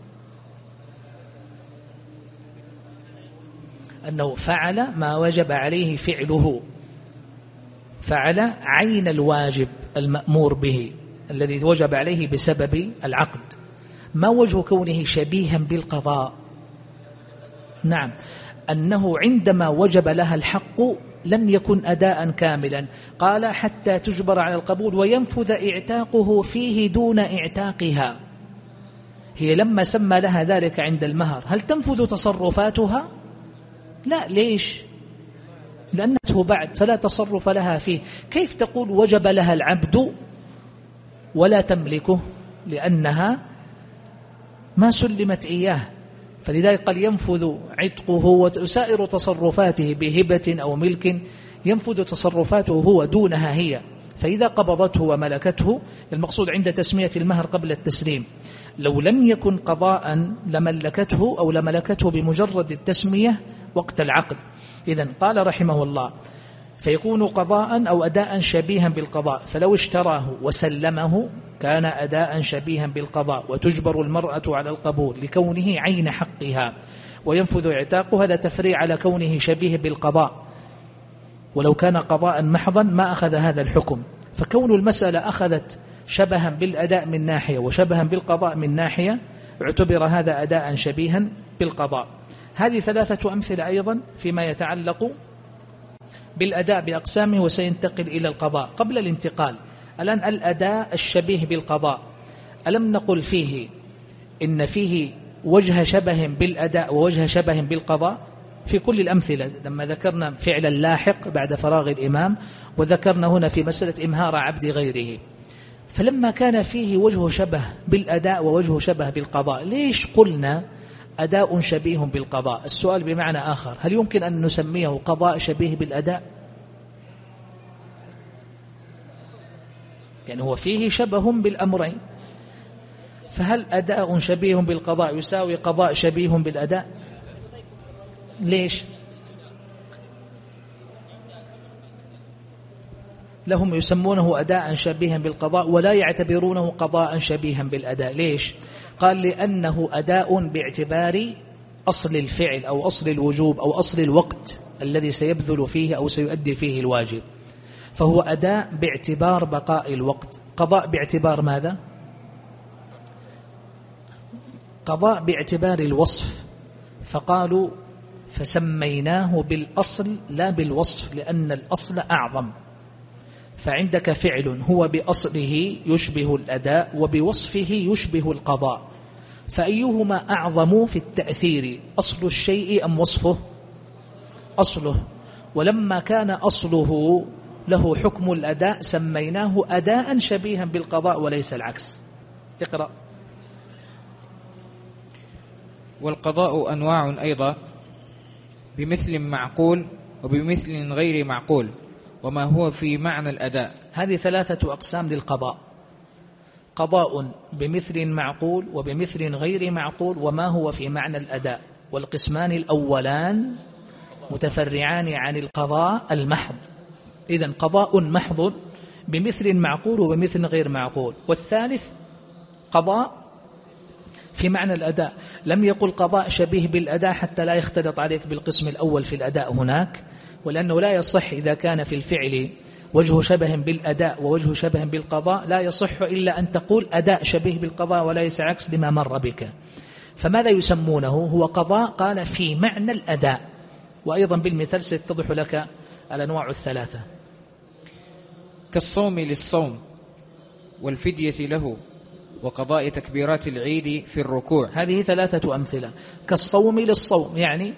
أنه فعل ما وجب عليه فعله، فعل عين الواجب المأمور به الذي وجب عليه بسبب العقد. ما وجه كونه شبيها بالقضاء؟ نعم، أنه عندما وجب لها الحق لم يكن أداء كاملا. قال حتى تجبر على القبول وينفذ اعتاقه فيه دون اعتاقها. هي لما سمى لها ذلك عند المهر هل تنفذ تصرفاتها؟ لا. ليش؟ لأنه بعد فلا تصرف لها فيه. كيف تقول وجب لها العبد ولا تملكه؟ لأنها ما سلمت إياه، فلذلك قال ينفذ عتقه وسائر تصرفاته بهبة أو ملك، ينفذ تصرفاته هو دونها هي. فإذا قبضته وملكته، المقصود عند تسمية المهر قبل التسليم، لو لم يكن قضاء لملكته أو لملكته بمجرد التسمية وقت العقد. إذن قال رحمه الله فيكون قضاء أو أداء شبيها بالقضاء، فلو اشتراه وسلمه كان أداء شبيها بالقضاء، وتجبر المرأة على القبول لكونه عين حقها، وينفذ اعتاقها. هذا تفريع على كونه شبيه بالقضاء، ولو كان قضاء محضا ما أخذ هذا الحكم. فكون المسألة أخذت شبها بالأداء من ناحية وشبها بالقضاء من ناحية، اعتبر هذا أداء شبيها بالقضاء. هذه 3 أمثلة أيضا فيما يتعلق بالأداء بأقسامه وسينتقل إلى القضاء. قبل الانتقال الآن الأداء الشبيه بالقضاء، ألم نقل فيه إن فيه وجه شبه بالأداء ووجه شبه بالقضاء؟ في كل الأمثلة لما ذكرنا فعل اللاحق بعد فراغ الإمام، وذكرنا هنا في مسألة إمهار عبد غيره. فلما كان فيه وجه شبه بالأداء ووجه شبه بالقضاء، ليش قلنا أداء شبيه بالقضاء؟ السؤال بمعنى آخر، هل يمكن أن نسميه قضاء شبيه بالأداء؟ يعني هو فيه شبه بالأمرين، فهل أداء شبيه بالقضاء يساوي قضاء شبيه بالأداء؟ ليش؟ لهم يسمونه أداء شبيها بالقضاء ولا يعتبرونه قضاء شبيها بالأداء. ليش؟ قال لأنه أداء باعتبار أصل الفعل أو أصل الوجوب أو أصل الوقت الذي سيبذل فيه أو سيؤدي فيه الواجب، فهو أداء باعتبار بقاء الوقت. قضاء باعتبار ماذا؟ قضاء باعتبار الوصف، فقالوا فسميناه بالأصل لا بالوصف لأن الأصل أعظم. فعندك فعل هو بأصله يشبه الأداء وبوصفه يشبه القضاء، فأيهما أعظم في التأثير، أصل الشيء أم وصفه؟ أصله. ولما كان أصله له حكم الأداء سميناه أداء شبيها بالقضاء وليس العكس. اقرأ. والقضاء أنواع أيضا بمثل معقول وبمثل غير معقول وما هو في معنى الأداء. هذه 3 أقسام للقضاء: قضاء بمثل معقول وبمثل غير معقول وما هو في معنى الأداء. والقسمان الأولان متفرعان عن القضاء المحض، إذن قضاء محض بمثل معقول وبمثل غير معقول، والثالث قضاء في معنى الأداء. لم يقل قضاء شبيه بالأداء حتى لا يختلط عليك بالقسم الأول في الأداء هناك، ولأنه لا يصح إذا كان في الفعل وجه شبه بالأداء ووجه شبه بالقضاء، لا يصح إلا أن تقول أداء شبيه بالقضاء وليس عكس لما مر بك. فماذا يسمونه؟ هو قضاء قال في معنى الأداء. وأيضا بالمثال سيتضح لك الأنواع 3. كالصوم للصوم والفدية له وقضاء تكبيرات العيد في الركوع. هذه 3 أمثلة. كالصوم للصوم يعني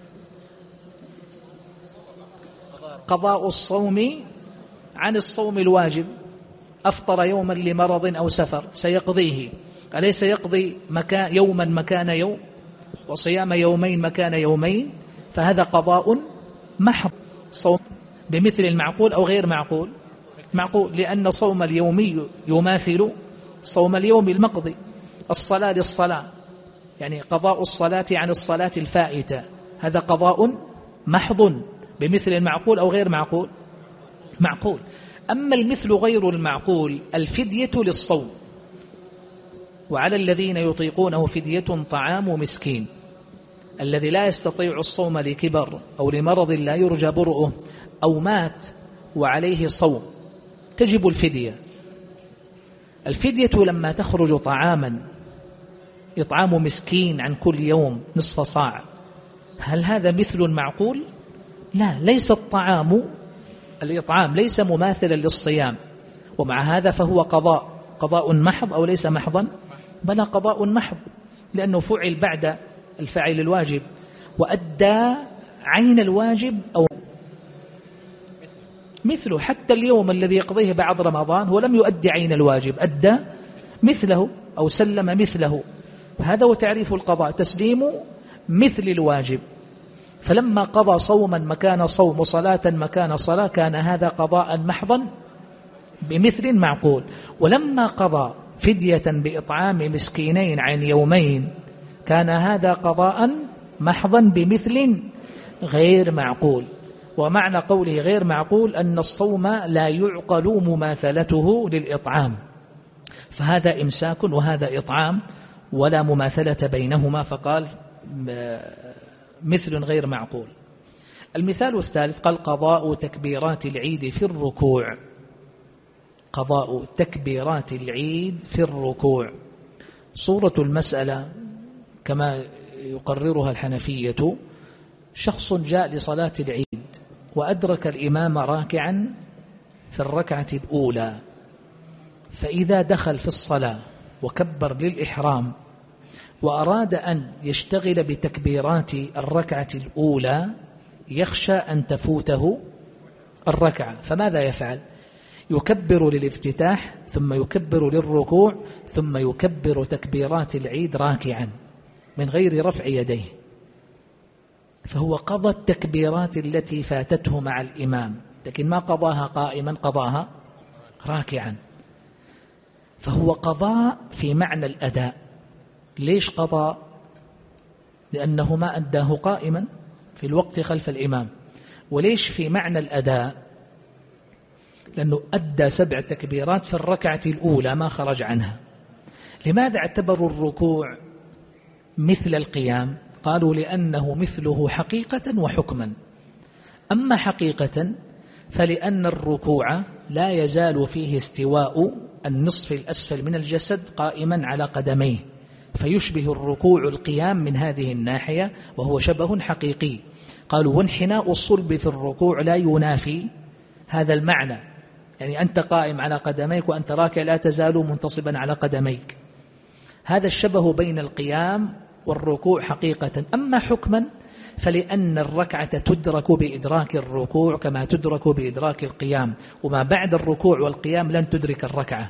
قضاء الصوم عن الصوم الواجب، أفطر يوما لمرض أو سفر سيقضيه، أليس يقضي يوما مكان يوم وصيام يومين مكان يومين؟ فهذا قضاء محض. صوم بمثل المعقول أو غير معقول؟ معقول، لأن صوم اليومي يماثل صوم اليوم المقضي. الصلاة للصلاة يعني قضاء الصلاة عن الصلاة الفائتة، هذا قضاء محض بمثل المعقول أو غير معقول؟ معقول. أما المثل غير المعقول الفدية للصوم، وعلى الذين يطيقونه فدية طعام مسكين. الذي لا يستطيع الصوم لكبر أو لمرض لا يرجى برؤه أو مات وعليه صوم تجب الفدية. الفدية لما تخرج طعاما، إطعام مسكين عن كل يوم نصف صاع، هل هذا مثل معقول؟ لا، ليس الإطعام ليس مماثلا للصيام، ومع هذا فهو قضاء محض أو ليس محضا؟ بل قضاء محض، لأنه فعل بعد الفاعل الواجب وأدى عين الواجب أو مثله. حتى اليوم الذي يقضيه بعد رمضان هو لم يؤدي عين الواجب، أدى مثله أو سلم مثله. هذا هو تعريف القضاء، تسليم مثل الواجب. فلما قضى صوما مكان صوم وصلاة مكان صلاة كان هذا قضاء محضا بمثل معقول. ولما قضى فدية بإطعام مسكينين عن يومين كان هذا قضاء محضا بمثل غير معقول. ومعنى قوله غير معقول أن الصوم لا يعقل مماثلته للإطعام، فهذا إمساك وهذا إطعام ولا مماثلة بينهما، فقال مثل غير معقول. المثال الثالث قال قضاء تكبيرات العيد في الركوع. قضاء تكبيرات العيد في الركوع. صورة المسألة كما يقررها الحنفية: شخص جاء لصلاة العيد وأدرك الإمام راكعا في الركعة الأولى، فإذا دخل في الصلاة وكبر للإحرام وأراد أن يشتغل بتكبيرات الركعة الأولى يخشى أن تفوته الركعة، فماذا يفعل؟ يكبر للافتتاح ثم يكبر للركوع ثم يكبر تكبيرات العيد راكعا من غير رفع يديه، فهو قضى التكبيرات التي فاتته مع الإمام، لكن ما قضاها قائما، قضاها راكعا، فهو قضاء في معنى الأداء. ليش قضى؟ لأنه ما أداه قائما في الوقت خلف الإمام. وليش في معنى الأداء؟ لأنه أدى 7 تكبيرات في الركعة الأولى ما خرج عنها. لماذا اعتبروا الركوع مثل القيام؟ قالوا لأنه مثله حقيقة وحكما. أما حقيقة فلأن الركوع لا يزال فيه استواء النصف الأسفل من الجسد قائما على قدميه، فيشبه الركوع القيام من هذه الناحية، وهو شبه حقيقي. قالوا وانحناء الصلب في الركوع لا ينافي هذا المعنى، يعني أنت قائم على قدميك وأنت راكع لا تزال منتصبا على قدميك. هذا الشبه بين القيام والركوع حقيقة. أما حكما فلأن الركعة تدرك بإدراك الركوع كما تدرك بإدراك القيام، وما بعد الركوع والقيام لن تدرك الركعة،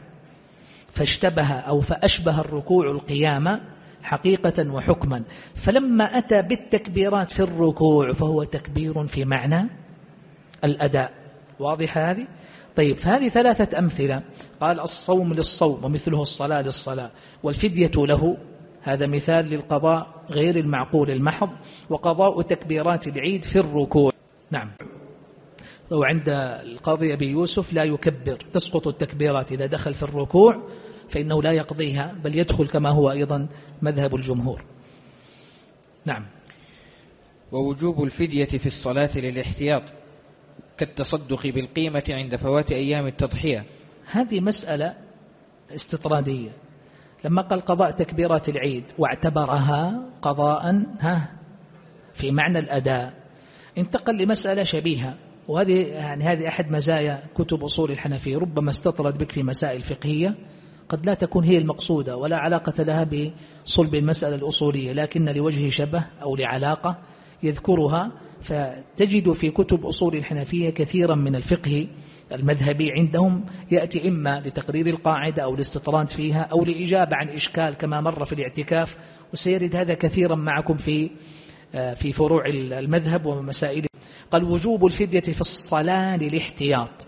فأشبه الركوع القيام حقيقة وحكما. فلما أتى بالتكبيرات في الركوع فهو تكبير في معنى الأداء. واضح هذه؟ طيب، هذه 3 أمثلة. قال الصوم للصوم ومثله الصلاة للصلاة، والفدية له، هذا مثال للقضاء غير المعقول المحض، وقضاء تكبيرات العيد في الركوع. نعم. وعند القاضي أبي يوسف لا يكبر، تسقط التكبيرات إذا دخل في الركوع، فإنه لا يقضيها بل يدخل كما هو أيضا مذهب الجمهور. نعم. ووجوب الفدية في الصلاة للاحتياط كالتصدق بالقيمة عند فوات أيام التضحية. هذه مسألة استطرادية. لما قال قضاء تكبيرات العيد واعتبرها قضاء في معنى الأداء، انتقل لمسألة شبيهة، وهذه أحد مزايا كتب أصول الحنفية، ربما استطرد بك في مسائل فقهية قد لا تكون هي المقصودة ولا علاقة لها بصلب المسألة الأصولية، لكن لوجه شبه أو لعلاقة يذكرها. فتجد في كتب أصول الحنفية كثيرا من الفقه المذهبي عندهم يأتي إما لتقرير القاعدة أو الاستطراد فيها أو لإجابة عن إشكال كما مر في الاعتكاف، وسيرد هذا كثيرا معكم في فروع المذهب ومسائل. قال وجوب الفدية في الصلاة للاحتياط،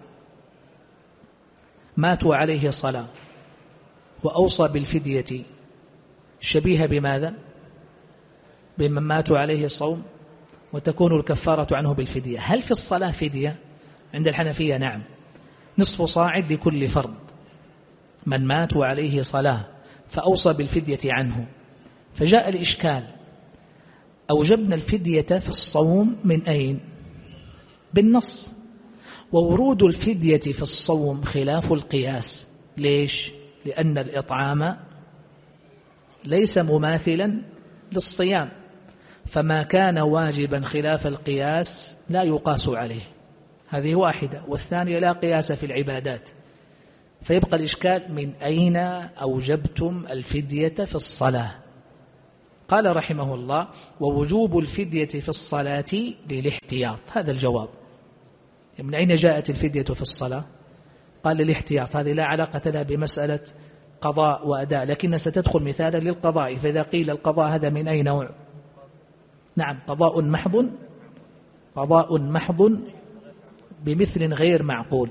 ماتوا عليه صلاة وأوصى بالفدية، شبيهة بماذا؟ بمن ماتوا عليه الصوم وتكون الكفارة عنه بالفدية. هل في الصلاة فدية؟ عند الحنفية نعم، نصف صاع لكل فرد. من مات وعليه صلاة فأوصى بالفدية عنه، فجاء الإشكال، أوجبنا الفدية في الصوم من أين؟ بالنص، وورود الفدية في الصوم خلاف القياس. ليش؟ لأن الإطعام ليس مماثلا للصيام، فما كان واجبا خلاف القياس لا يقاس عليه. هذه واحدة. والثانية لا قياس في العبادات، فيبقى الإشكال من أين أوجبتم الفدية في الصلاة؟ قال رحمه الله ووجوب الفدية في الصلاة للاحتياط. هذا الجواب. من أين جاءت الفدية في الصلاة؟ قال للاحتياط. هذه لا علاقة لها بمسألة قضاء وأداء، لكن ستدخل مثالا للقضاء. فإذا قيل القضاء هذا من أي نوع؟ نعم، قضاء محض، قضاء محض بمثل غير معقول.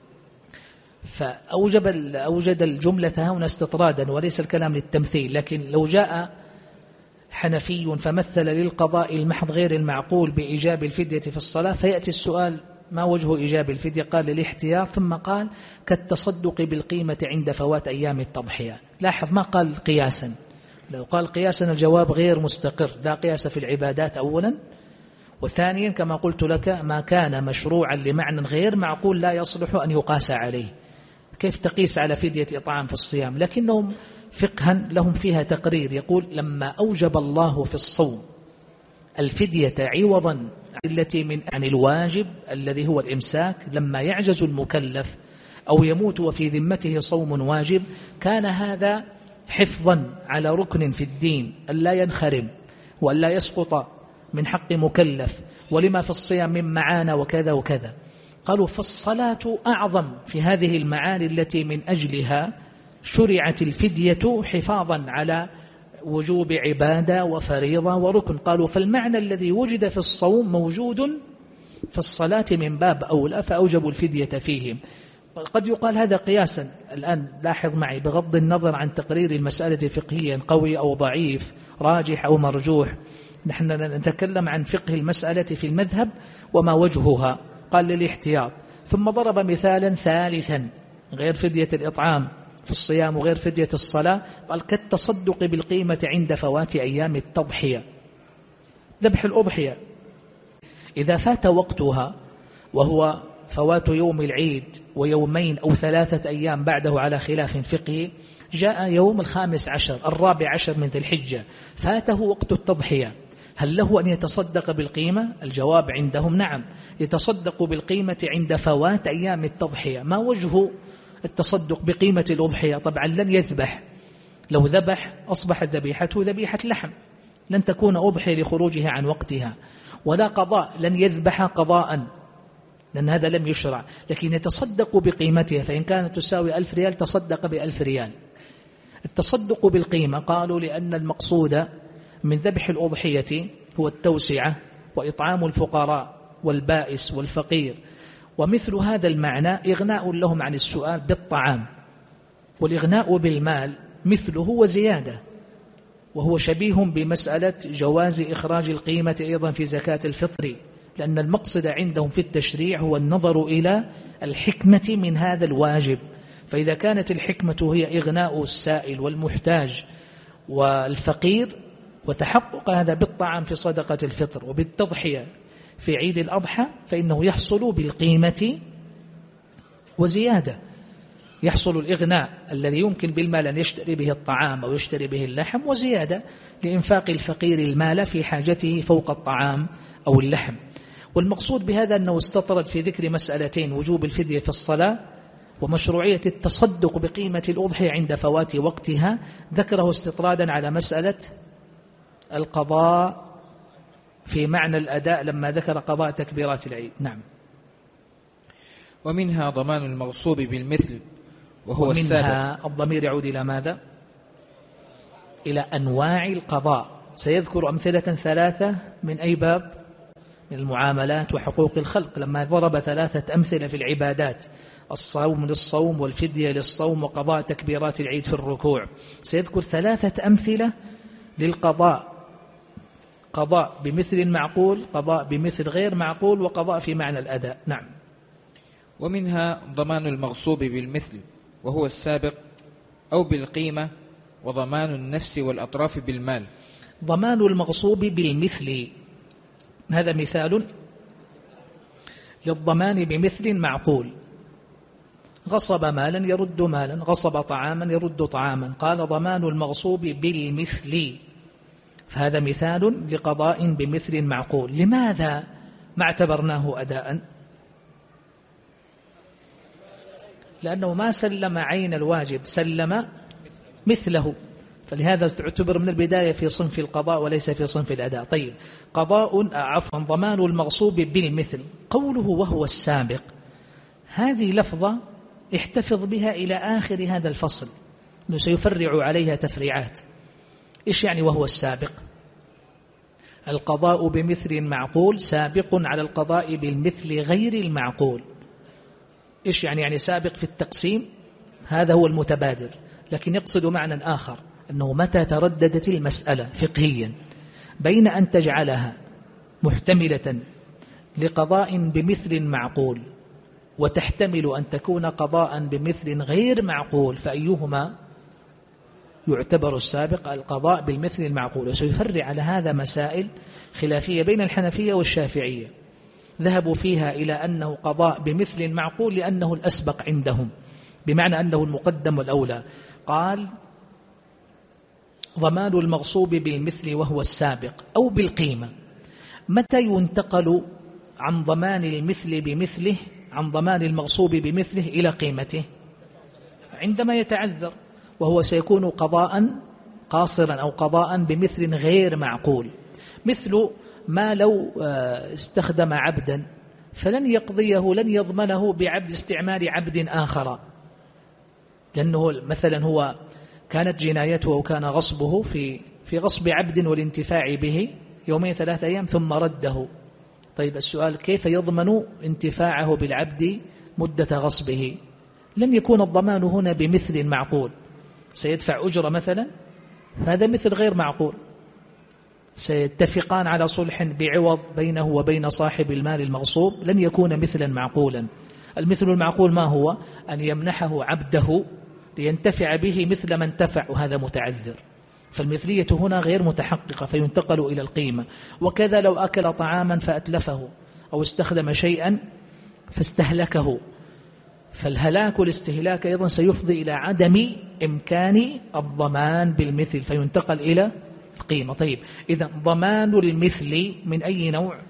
فأوجد الجملة هنا استطرادا وليس الكلام للتمثيل. لكن لو جاء حنفي فمثل للقضاء المحض غير المعقول بإيجاب الفدية في الصلاة، فيأتي السؤال ما وجه إيجاب الفدية؟ قال للاحتياط، ثم قال كالتصدق بالقيمة عند فوات أيام التضحية. لاحظ ما قال قياسا. لو قال قياسا الجواب غير مستقر، لا قياس في العبادات أولا، وثانيا كما قلت لك ما كان مشروعا لمعنى غير معقول لا يصلح أن يقاس عليه. كيف تقيس على فدية إطعام في الصيام؟ لكنهم فقها لهم فيها تقرير، يقول لما أوجب الله في الصوم الفدية عوضا التي عن الواجب الذي هو الإمساك لما يعجز المكلف أو يموت وفي ذمته صوم واجب، كان هذا حفظا على ركن في الدين ألا ينخرم وألا يسقط من حق مكلف، ولما في الصيام من معاني وكذا وكذا. قالوا فالصلاة أعظم في هذه المعاني التي من أجلها شرعت الفدية حفاظا على وجوب عبادة وفريضة وركن. قالوا فالمعنى الذي وجد في الصوم موجود في الصلاة من باب أولى فأوجبوا الفدية فيه. قد يقال هذا قياسا، الآن لاحظ معي بغض النظر عن تقرير المسألة فقهيا قوي أو ضعيف راجح أو مرجوح، نحن نتكلم عن فقه المسألة في المذهب وما وجهها. قال للاحتياط، ثم ضرب مثالا ثالثا غير فدية الإطعام في الصيام وغير فدية الصلاة، قال كالتصدق بالقيمة عند فوات أيام التضحية. ذبح الأضحية إذا فات وقتها وهو فوات يوم العيد ويومين أو 3 أيام بعده على خلاف فقهي، جاء يوم 15 14 من ذي الحجة فاته وقت التضحية، هل له أن يتصدق بالقيمة؟ الجواب عندهم نعم، يتصدق بالقيمة عند فوات أيام التضحية. ما وجه التصدق بقيمة الأضحية؟ طبعا لن يذبح، لو ذبح أصبحت ذبيحته ذبيحة لحم، لن تكون أضحية لخروجها عن وقتها، ولا قضاء، لن يذبح قضاء لأن هذا لم يشرع، لكن يتصدق بقيمتها، فإن كانت تساوي 1000 ريال تصدق ب1000 ريال. التصدق بالقيمة قالوا لأن المقصود من ذبح الأضحية هو التوسعة وإطعام الفقراء والبائس والفقير، ومثل هذا المعنى إغناء لهم عن السؤال بالطعام، والإغناء بالمال مثله وزيادة، وهو شبيه بمسألة جواز إخراج القيمة أيضا في زكاة الفطر، لأن المقصد عندهم في التشريع هو النظر إلى الحكمة من هذا الواجب. فإذا كانت الحكمة هي إغناء السائل والمحتاج والفقير وتحقق هذا بالطعام في صدقة الفطر وبالتضحية في عيد الأضحى، فإنه يحصل بالقيمة وزيادة، يحصل الإغناء الذي يمكن بالمال أن يشتري به الطعام أو يشتري به اللحم، وزيادة لإنفاق الفقير المال في حاجته فوق الطعام أو اللحم. والمقصود بهذا أنه استطرد في ذكر مسألتين: وجوب الفدية في الصلاة ومشروعية التصدق بقيمة الأضحية عند فوات وقتها، ذكره استطرادا على مسألة القضاء في معنى الأداء لما ذكر قضاء تكبيرات العيد. نعم. ومنها ضمان المغصوب بالمثل وهو السابق. الضمير يعود إلى ماذا؟ إلى أنواع القضاء. سيذكر أمثلة 3 من أي باب؟ من المعاملات وحقوق الخلق، لما ضرب 3 أمثلة في العبادات: الصوم للصوم والفدية للصوم وقضاء تكبيرات العيد في الركوع. سيذكر 3 أمثلة للقضاء: قضاء بمثل معقول، قضاء بمثل غير معقول، وقضاء في معنى الأداء. نعم. ومنها ضمان المغصوب بالمثل وهو السابق أو بالقيمة، وضمان النفس والأطراف بالمال. ضمان المغصوب بالمثل هذا مثال للضمان بمثل معقول: غصب مالا يرد مالا، غصب طعاما يرد طعاما. قال ضمان المغصوب بالمثل، فهذا مثال لقضاء بمثل معقول. لماذا ما اعتبرناه أداء؟ لأنه ما سلم عين الواجب، سلم مثله، فلهذا تعتبر من البداية في صنف القضاء وليس في صنف الأداء. طيب، ضمان المغصوب بالمثل، قوله وهو السابق، هذه لفظة احتفظ بها إلى آخر هذا الفصل، أنه سيفرع عليها تفريعات. إيش يعني وهو السابق؟ القضاء بمثل معقول سابق على القضاء بالمثل غير المعقول. إيش يعني؟ يعني سابق في التقسيم، هذا هو المتبادر، لكن يقصد معنى آخر، أنه متى ترددت المسألة فقهيا بين أن تجعلها محتملة لقضاء بمثل معقول وتحتمل أن تكون قضاء بمثل غير معقول، فأيهما يعتبر السابق؟ القضاء بالمثل المعقول. وسيفرع على هذا مسائل خلافية بين الحنفية والشافعية، ذهبوا فيها إلى أنه قضاء بمثل معقول لأنه الأسبق عندهم، بمعنى أنه المقدم والأولى. قال ضمان المغصوب بالمثل وهو السابق أو بالقيمة. متى ينتقل عن ضمان المثل بمثله، عن ضمان المغصوب بمثله إلى قيمته؟ عندما يتعذر، وهو سيكون قضاء قاصرا أو قضاء بمثل غير معقول، مثل ما لو استخدم عبدا فلن يقضيه، لن يضمنه بعبد استعمال عبد آخر، لأنه مثلا هو كانت جنايته وكان غصبه في غصب عبد والانتفاع به 2-3 أيام ثم رده. طيب السؤال كيف يضمن انتفاعه بالعبد مدة غصبه؟ لن يكون الضمان هنا بمثل معقول، سيدفع أجرة مثلا، هذا مثل غير معقول، سيتفقان على صلح بعوض بينه وبين صاحب المال المغصوب، لن يكون مثلا معقولا. المثل المعقول ما هو؟ أن يمنحه عبده لينتفع به مثل ما انتفع، وهذا متعذر، فالمثلية هنا غير متحققة فينتقل إلى القيمة. وكذا لو أكل طعاما فأتلفه أو استخدم شيئا فاستهلكه، فالهلاك والاستهلاك أيضا سيفضي إلى عدم إمكان الضمان بالمثل فينتقل إلى القيمة. طيب إذا ضمان المثل من أي نوع؟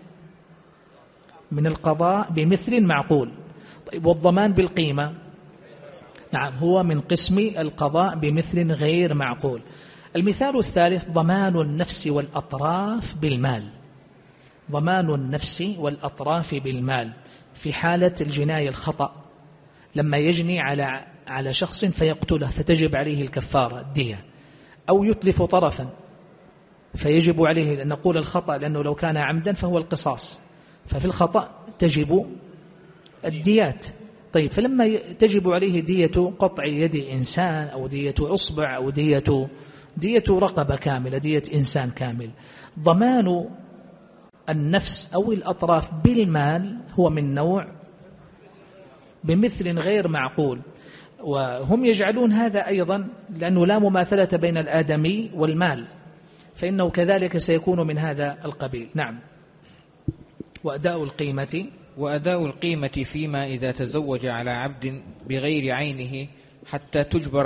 من القضاء بمثل معقول. طيب والضمان بالقيمة؟ نعم، هو من قسم القضاء بمثل غير معقول. المثال الثالث ضمان النفس والأطراف بالمال. ضمان النفس والأطراف بالمال في حالة الجناية الخطأ، لما يجني على شخص فيقتله فتجب عليه الكفارة الدية، أو يتلف طرفا فيجب عليه، نقول الخطأ لأنه لو كان عمدا فهو القصاص، ففي الخطأ تجب الديات. طيب فلما تجب عليه دية قطع يد إنسان أو دية إصبع أو دية رقبة كاملة، دية إنسان كامل، ضمان النفس أو الأطراف بالمال هو من نوع بمثل غير معقول. وهم يجعلون هذا أيضا لأنه لا مماثلة بين الآدمي والمال، فإنه كذلك سيكون من هذا القبيل. نعم. وأداء القيمة فيما إذا تزوج على عبد بغير عينه حتى تجبر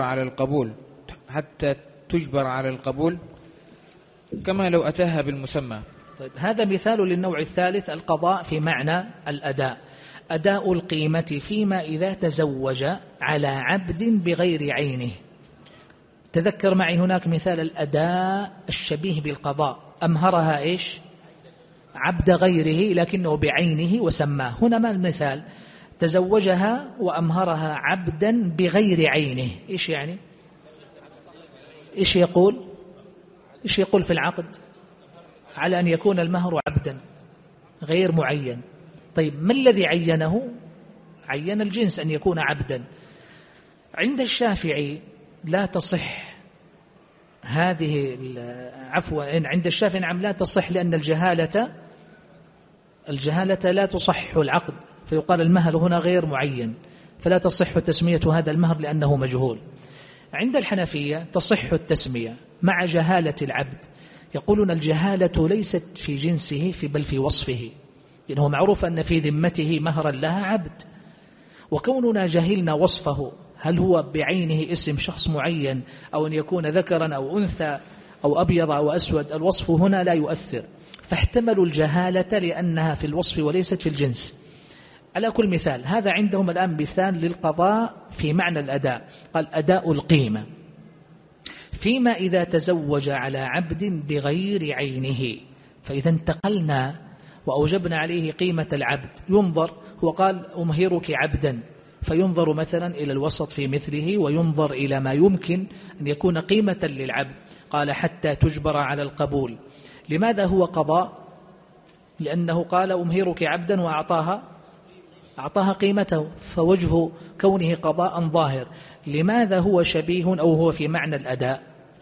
على القبول كما لو أتاها بالمسمى. طيب هذا مثال للنوع الثالث، القضاء في معنى الأداء. أداء القيمة فيما إذا تزوج على عبد بغير عينه. تذكر معي هناك مثال الأداء الشبيه بالقضاء، أمهرها إيش؟ عبد غيره لكنه بعينه وسماه. هنا ما المثال؟ تزوجها وأمهرها عبدا بغير عينه. إيش يعني؟ إيش يقول في العقد؟ على أن يكون المهر عبدا غير معين. طيب ما الذي عينه؟ عين الجنس أن يكون عبدا. عند الشافعي لا تصح هذه، عند الشافعي نعم لا تصح، لأن الجهالة لا تصح العقد، فيقال المهر هنا غير معين، فلا تصح تسمية هذا المهر لأنه مجهول. عند الحنفية تصح التسمية مع جهالة العبد، يقولون الجهالة ليست في جنسه بل في وصفه، لأنه معروف أن في ذمته مهرا لها عبد، وكوننا جهلنا وصفه، هل هو بعينه اسم شخص معين أو أن يكون ذكرا أو أنثى أو أبيض أو أسود، الوصف هنا لا يؤثر، فاحتملوا الجهالة لأنها في الوصف وليست في الجنس. على كل مثال، هذا عندهم الآن مثال للقضاء في معنى الأداء. قال أداء القيمة فيما إذا تزوج على عبد بغير عينه. فإذا انتقلنا وأوجبنا عليه قيمة العبد ينظر، هو قال أمهرك عبدا، فينظر مثلا إلى الوسط في مثله، وينظر إلى ما يمكن أن يكون قيمة للعبد. قال حتى تجبر على القبول. لماذا هو قضاء؟ لأنه قال أمهرك عبدا وأعطاها قيمته، فوجه كونه قضاء ظاهر. لماذا هو شبيه أو هو في معنى الأداء؟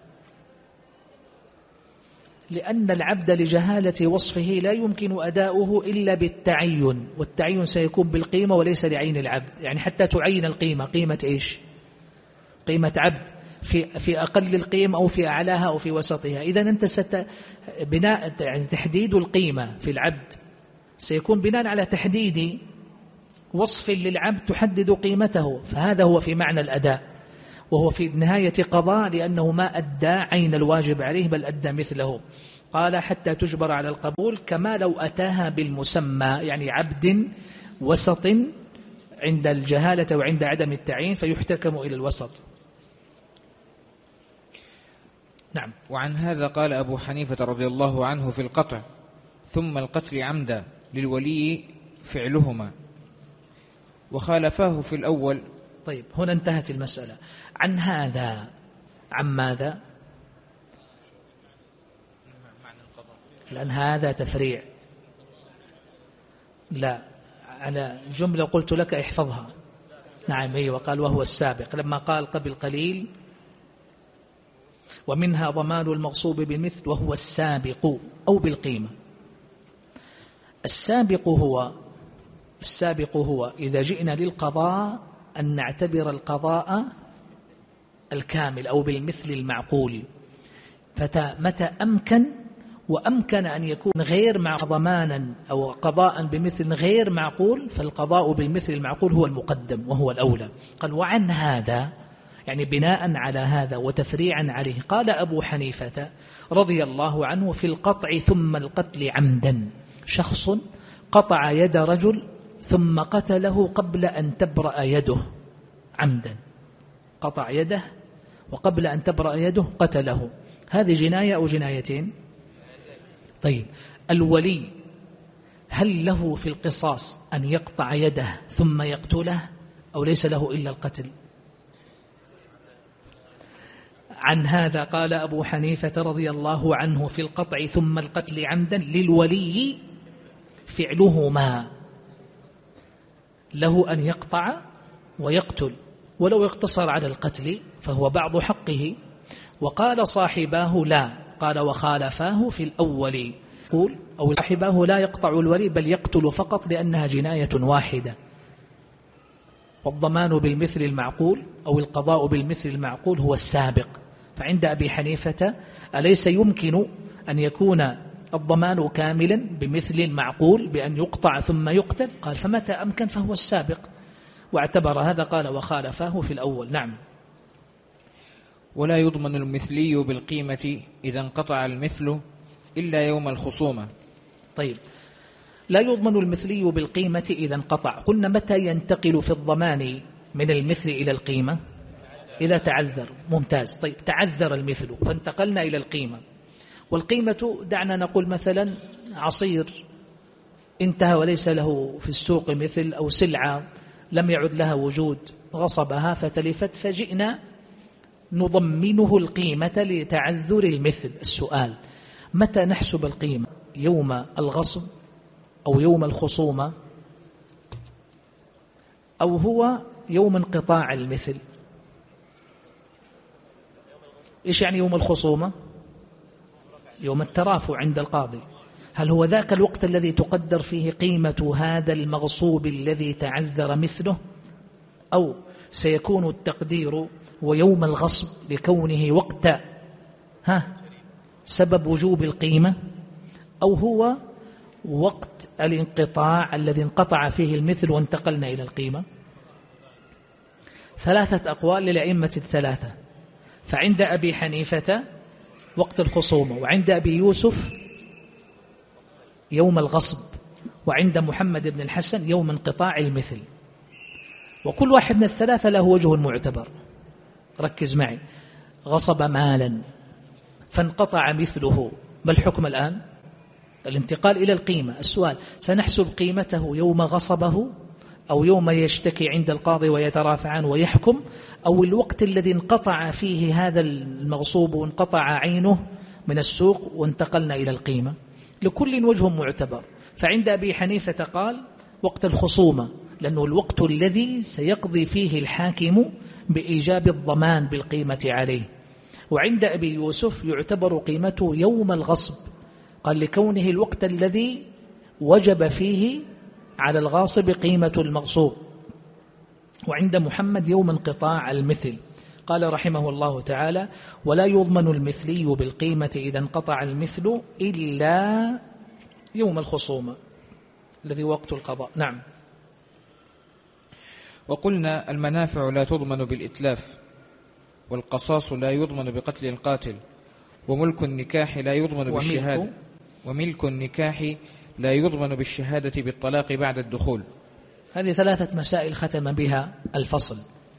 لأن العبد لجهالة وصفه لا يمكن أداؤه إلا بالتعين، والتعين سيكون بالقيمة وليس لعين العبد. يعني حتى تعين القيمة، قيمة إيش؟ قيمة عبد في أقل القيمة أو في أعلاها أو في وسطها. إذن أنت يعني تحديد القيمة في العبد سيكون بناء على تحديد وصف للعبد تحدد قيمته، فهذا هو في معنى الأداء. وهو في نهاية قضاء لأنه ما أدى عين الواجب عليه بل أدى مثله. قال حتى تجبر على القبول كما لو أتاها بالمسمى، يعني عبد وسط عند الجهالة وعند عدم التعيين فيحتكم إلى الوسط. نعم. وعن هذا قال أبو حنيفة رضي الله عنه في القطع: ثم القتل عمدا للولي فعلهما، وخالفاه في الأول. طيب هنا انتهت المسألة. عن هذا عن ماذا؟ لأن هذا تفريع. لا، على جملة قلت لك احفظها. نعم أيوة، وقال وهو السابق لما قال قبل قليل ومنها ضمان المغصوب بالمثل وهو السابق أو بالقيمة. السابق هو إذا جئنا للقضاء أن نعتبر القضاء الكامل أو بالمثل المعقول، فمتى أمكن وأمكن أن يكون غير مع ضمانا أو قضاء بمثل غير معقول فالقضاء بالمثل المعقول هو المقدم وهو الأولى. قال وعن هذا، يعني بناء على هذا وتفريعا عليه، قال أبو حنيفة رضي الله عنه في القطع ثم القتل عمدا: شخص قطع يد رجل ثم قتله قبل أن تبرأ يده عمدا، قطع يده وقبل أن تبرأ يده قتله، هذه جناية أو جنايتين؟ طيب الولي هل له في القصاص أن يقطع يده ثم يقتله أو ليس له إلا القتل؟ عن هذا قال أبو حنيفة رضي الله عنه في القطع ثم القتل عمدا للولي فعلهما، له أن يقطع ويقتل ولو اقتصر على القتل فهو بعض حقه. وقال صاحباه لا، قال وخالفاه في الأول، يقول أو صاحباه لا يقطع الولي بل يقتل فقط لأنها جناية واحدة. والضمان بالمثل المعقول أو القضاء بالمثل المعقول هو السابق. فعند أبي حنيفة أليس يمكن أن يكون الضمان كاملا بمثل معقول بأن يقطع ثم يقتل؟ قال فمتى أمكن فهو السابق، واعتبر هذا. قال وخالفاه في الأول. نعم. ولا يضمن المثلي بالقيمة إذا انقطع المثل إلا يوم الخصومة. طيب لا يضمن المثلي بالقيمة إذا انقطع. قلنا متى ينتقل في الضمان من المثل إلى القيمة؟ إذا تعذر. ممتاز. طيب تعذر المثل فانتقلنا إلى القيمة. والقيمة دعنا نقول مثلا عصير انتهى وليس له في السوق مثل، أو سلعة لم يعد لها وجود غصبها فتلفت، فجئنا نضمنه القيمة لتعذر المثل. السؤال متى نحسب القيمة؟ يوم الغصب أو يوم الخصومة أو هو يوم انقطاع المثل؟ إيش يعني يوم الخصومة؟ يوم الترافع عند القاضي. هل هو ذاك الوقت الذي تقدر فيه قيمة هذا المغصوب الذي تعذر مثله، أو سيكون التقدير ويوم الغصب لكونه وقت سبب وجوب القيمة، أو هو وقت الانقطاع الذي انقطع فيه المثل وانتقلنا إلى القيمة؟ ثلاثة أقوال للأئمة الثلاثة. فعند أبي حنيفة وقت الخصومة، وعند أبي يوسف يوم الغصب، وعند محمد بن الحسن يوم انقطاع المثل. وكل واحد من الثلاثة له وجه معتبر. ركز معي. غصب مالا فانقطع مثله، ما الحكم الآن؟ الانتقال إلى القيمة. السؤال سنحسب قيمته يوم غصبه أو يوم يشتكي عند القاضي ويترافعان ويحكم، أو الوقت الذي انقطع فيه هذا المغصوب وانقطع عينه من السوق وانتقلنا إلى القيمة؟ لكل وجه معتبر. فعند أبي حنيفة قال وقت الخصومة، لأنه الوقت الذي سيقضي فيه الحاكم بإيجاب الضمان بالقيمة عليه. وعند أبي يوسف يعتبر قيمته يوم الغصب، قال لكونه الوقت الذي وجب فيه على الغاصب قيمة المغصوب. وعند محمد يوم انقطاع المثل. قال رحمه الله تعالى ولا يضمن المثلي بالقيمة إذا انقطع المثل إلا يوم الخصومة الذي وقت القضاء. نعم. وقلنا المنافع لا تضمن بالإتلاف، والقصاص لا يضمن بقتل القاتل، وملك النكاح لا يضمن بالشهادة، وملك النكاح لا يضمن بالشهادة بالطلاق بعد الدخول. هذه 3 مسائل ختم بها الفصل،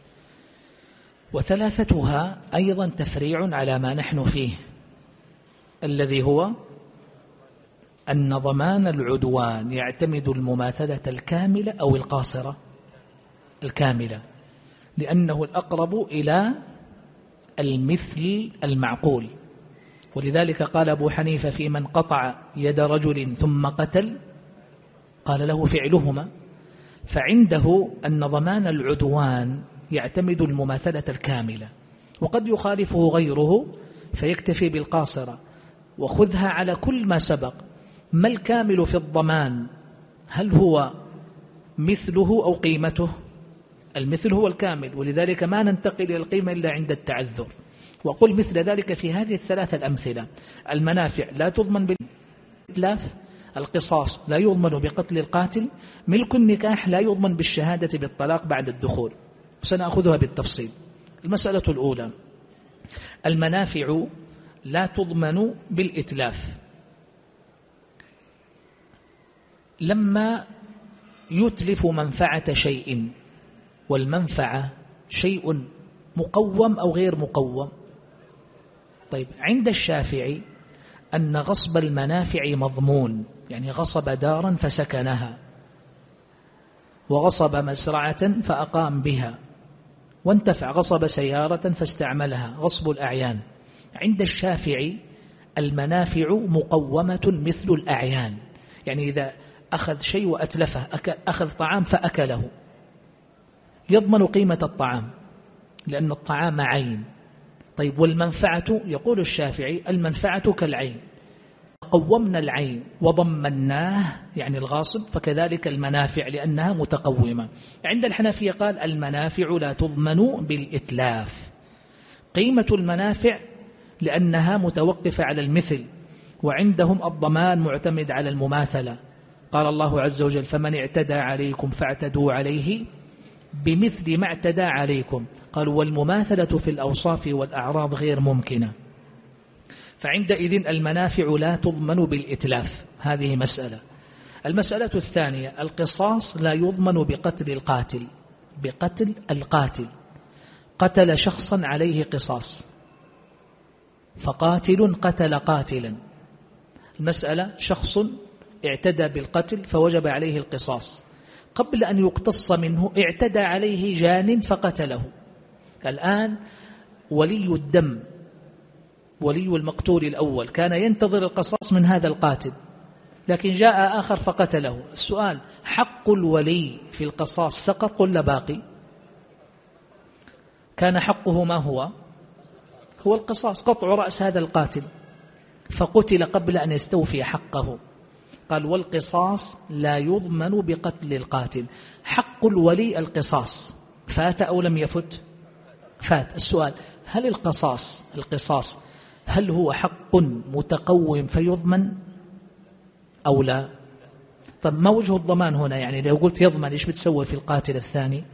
وثلاثتها أيضا تفريع على ما نحن فيه، الذي هو أن ضمان العدوان يعتمد المماثلة الكاملة أو القاصرة الكاملة، لأنه الأقرب إلى المثل المعقول. ولذلك قال أبو حنيفة في من قطع يد رجل ثم قتل قال له فعلهما، فعنده أن ضمان العدوان يعتمد المماثلة الكاملة، وقد يخالفه غيره فيكتفي بالقاصرة. وخذها على كل ما سبق، ما الكامل في الضمان؟ هل هو مثله أو قيمته؟ المثل هو الكامل، ولذلك ما ننتقل إلى القيمة إلا عند التعذر. وقل مثل ذلك في هذه ال3 الأمثلة: المنافع لا تضمن بالإتلاف، القصاص لا يضمن بقتل القاتل، ملك النكاح لا يضمن بالشهادة بالطلاق بعد الدخول. سنأخذها بالتفصيل. المسألة الأولى: المنافع لا تضمن بالإتلاف. لما يتلف منفعة شيء، والمنفعة شيء مقوم أو غير مقوم. طيب، عند الشافعي أن غصب المنافع مضمون، يعني غصب دارا فسكنها، وغصب مزرعة فأقام بها، وانتفع، غصب سيارة فاستعملها، غصب الأعيان. عند الشافعي المنافع مقومة مثل الأعيان، يعني إذا أخذ شيء وأتلفه، أخذ طعام فأكله، يضمن قيمة الطعام لأن الطعام عين. طيب، والمنفعة يقول الشافعي المنفعة كالعين، قومنا العين وضمناه يعني الغاصب، فكذلك المنافع لأنها متقومة. عند الحنفية قال المنافع لا تضمن بالإتلاف. قيمة المنافع لأنها متوقفة على المثل، وعندهم الضمان معتمد على المماثلة. قال الله عز وجل: فمن اعتدى عليكم فاعتدوا عليه بمثل ما اعتدى عليكم. قالوا: والمماثلة في الأوصاف والأعراض غير ممكنة. فعندئذ المنافع لا تضمن بالإتلاف. هذه مسألة. المسألة الثانية: القصاص لا يضمن بقتل القاتل. بقتل القاتل، قتل شخصا عليه قصاص، فقاتل قتل قاتلا. المسألة: شخص اعتدى بالقتل فوجب عليه القصاص، قبل أن يقتص منه اعتدى عليه جان فقتله. الآن ولي الدم، ولي المقتول الأول، كان ينتظر القصاص من هذا القاتل، لكن جاء آخر فقتله. السؤال: حق الولي في القصاص سقط ولا باقي؟ كان حقه ما هو القصاص، قطع رأس هذا القاتل، فقتل قبل أن يستوفي حقه. قال: والقصاص لا يضمن بقتل القاتل. حق الولي القصاص، فات أو لم يفت؟ فات. السؤال: هل القصاص هل هو حق متقوم فيضمن أو لا؟ طب ما وجه الضمان هنا؟ يعني لو قلت يضمن إيش بتسوي في القاتل الثاني؟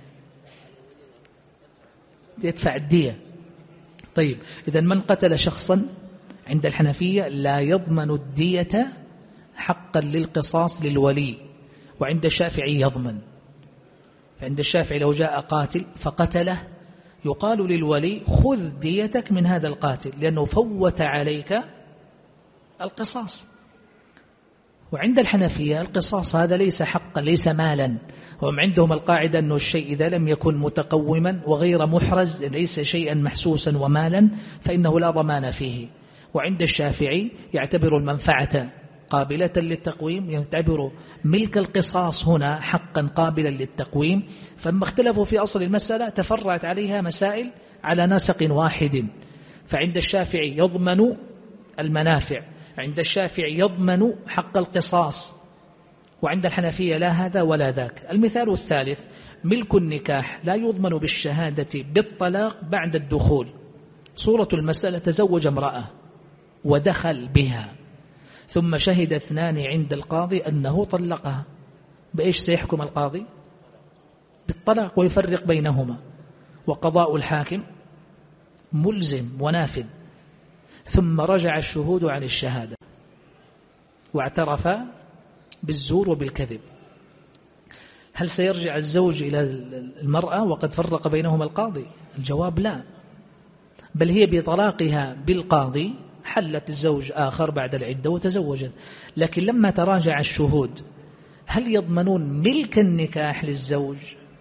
يدفع الدية. طيب، إذا من قتل شخصا عند الحنفية لا يضمن الدية حقا للقصاص للولي، وعند الشافعي يضمن. فعند الشافعي لو جاء قاتل فقتله يقال للولي: خذ ديتك من هذا القاتل، لأنه فوت عليك القصاص. وعند الحنفية القصاص هذا ليس حقا، ليس مالا. هم عندهم القاعدة أنه الشيء إذا لم يكن متقوما وغير محرز، ليس شيئا محسوسا ومالا، فإنه لا ضمان فيه. وعند الشافعي يعتبر المنفعة قابلة للتقويم، يعتبر ملك القصاص هنا حقا قابلا للتقويم. فلما اختلفوا في أصل المسألة تفرعت عليها مسائل على نسق واحد. فعند الشافعي يضمن المنافع، عند الشافعي يضمن حق القصاص، وعند الحنفية لا هذا ولا ذاك. المثال الثالث: ملك النكاح لا يضمن بالشهادة بالطلاق بعد الدخول. صورة المسألة: تزوج امرأة ودخل بها، ثم شهد 2 عند القاضي أنه طلقها، بإيش سيحكم القاضي؟ بالطلاق، ويفرق بينهما. وقضاء الحاكم ملزم ونافذ، ثم رجع الشهود عن الشهادة واعترف بالزور وبالكذب، هل سيرجع الزوج إلى المرأة وقد فرق بينهما القاضي؟ الجواب لا، بل هي بطلاقها بالقاضي حلت الزوج آخر بعد العدة وتزوجت. لكن لما تراجع الشهود هل يضمنون ملك النكاح للزوج؟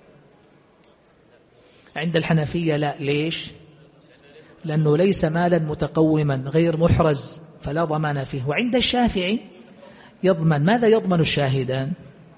عند الحنفية لا. ليش؟ لأنه ليس مالا متقوما غير محرز فلا ضمان فيه. وعند الشافعي يضمن. ماذا يضمن الشاهدان؟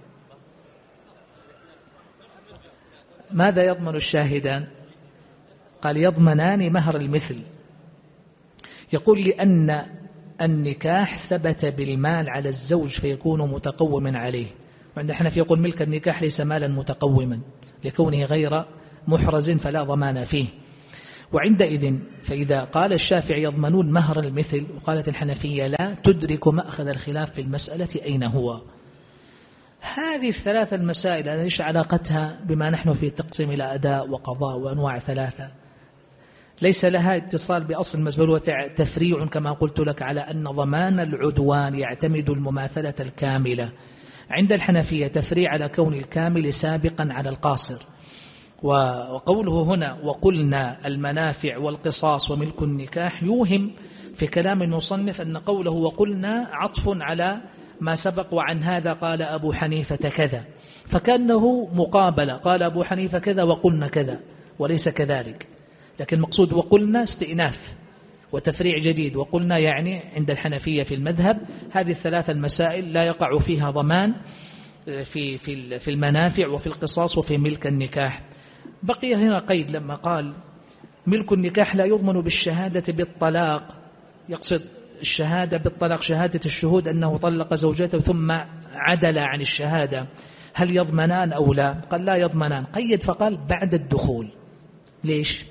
ماذا يضمن الشاهدان؟ قال يضمنان مهر المثل. يقول لأن النكاح ثبت بالمال على الزوج فيكون متقوما عليه، وعند الحنفية يقول ملك النكاح ليس مالا متقوما لكونه غير محرز فلا ضمان فيه. وعندئذ فإذا قال الشافعي يضمنون مهر المثل وقالت الحنفية لا، تدرك مأخذ الخلاف في المسألة أين هو. هذه الثلاث المسائل ليش علاقتها بما نحن في تقسيم إلى أداء وقضاء وأنواع ثلاثة؟ ليس لها اتصال بأصل المسألة، وتفريع كما قلت لك على أن ضمان العدوان يعتمد المماثلة الكاملة. عند الحنفية تفريع على كون الكامل سابقا على القاصر. وقوله هنا وقلنا المنافع والقصاص وملك النكاح يوهم في كلام المصنف أن قوله وقلنا عطف على ما سبق، وعن هذا قال أبو حنيفة كذا، فكأنه مقابلة، قال أبو حنيفة كذا وقلنا كذا، وليس كذلك. لكن مقصود وقلنا استئناف وتفريع جديد. وقلنا يعني عند الحنفية في المذهب هذه الثلاث المسائل لا يقع فيها ضمان في المنافع وفي القصاص وفي ملك النكاح. بقي هنا قيد لما قال ملك النكاح لا يضمن بالشهادة بالطلاق، يقصد الشهادة بالطلاق، شهادة الشهود أنه طلق زوجته ثم عدل عن الشهادة، هل يضمنان أو لا؟ قال لا يضمنان. قيد فقال بعد الدخول. ليش؟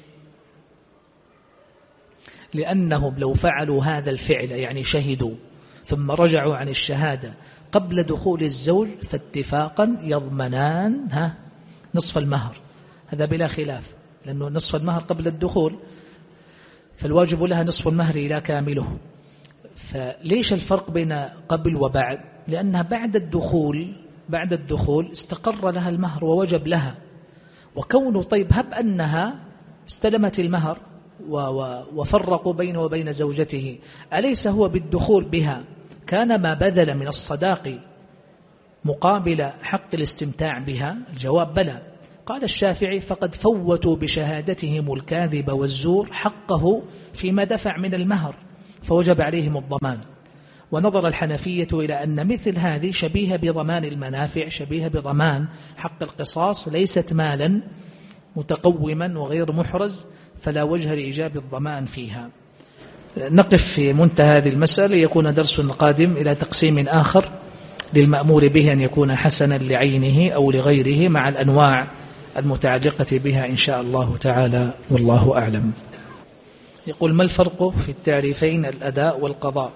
لأنهم لو فعلوا هذا الفعل يعني شهدوا ثم رجعوا عن الشهادة قبل دخول الزوج فاتفاقا يضمنان نصف المهر، هذا بلا خلاف، لأنه نصف المهر قبل الدخول فالواجب لها نصف المهر إلى كامله. فليش الفرق بين قبل وبعد؟ لأنها بعد الدخول استقر لها المهر ووجب لها. وكونه طيب هب أنها استلمت المهر وفرقوا بينه وبين زوجته، أليس هو بالدخول بها كان ما بذل من الصداق مقابل حق الاستمتاع بها؟ الجواب بلى. قال الشافعي فقد فوتوا بشهادتهم الكاذب والزور حقه فيما دفع من المهر فوجب عليهم الضمان. ونظر الحنفية إلى أن مثل هذه شبيهة بضمان المنافع، شبيهة بضمان حق القصاص، ليست مالا متقوما وغير محرز، فلا وجه لإيجاب الضمان فيها. نقف في منتهى هذه المسألة، يكون درس قادم إلى تقسيم آخر للمأمور به أن يكون حسنا لعينه أو لغيره مع الأنواع المتعلقة بها إن شاء الله تعالى، والله أعلم. يقول ما الفرق في التعريفين الأداء والقضاء؟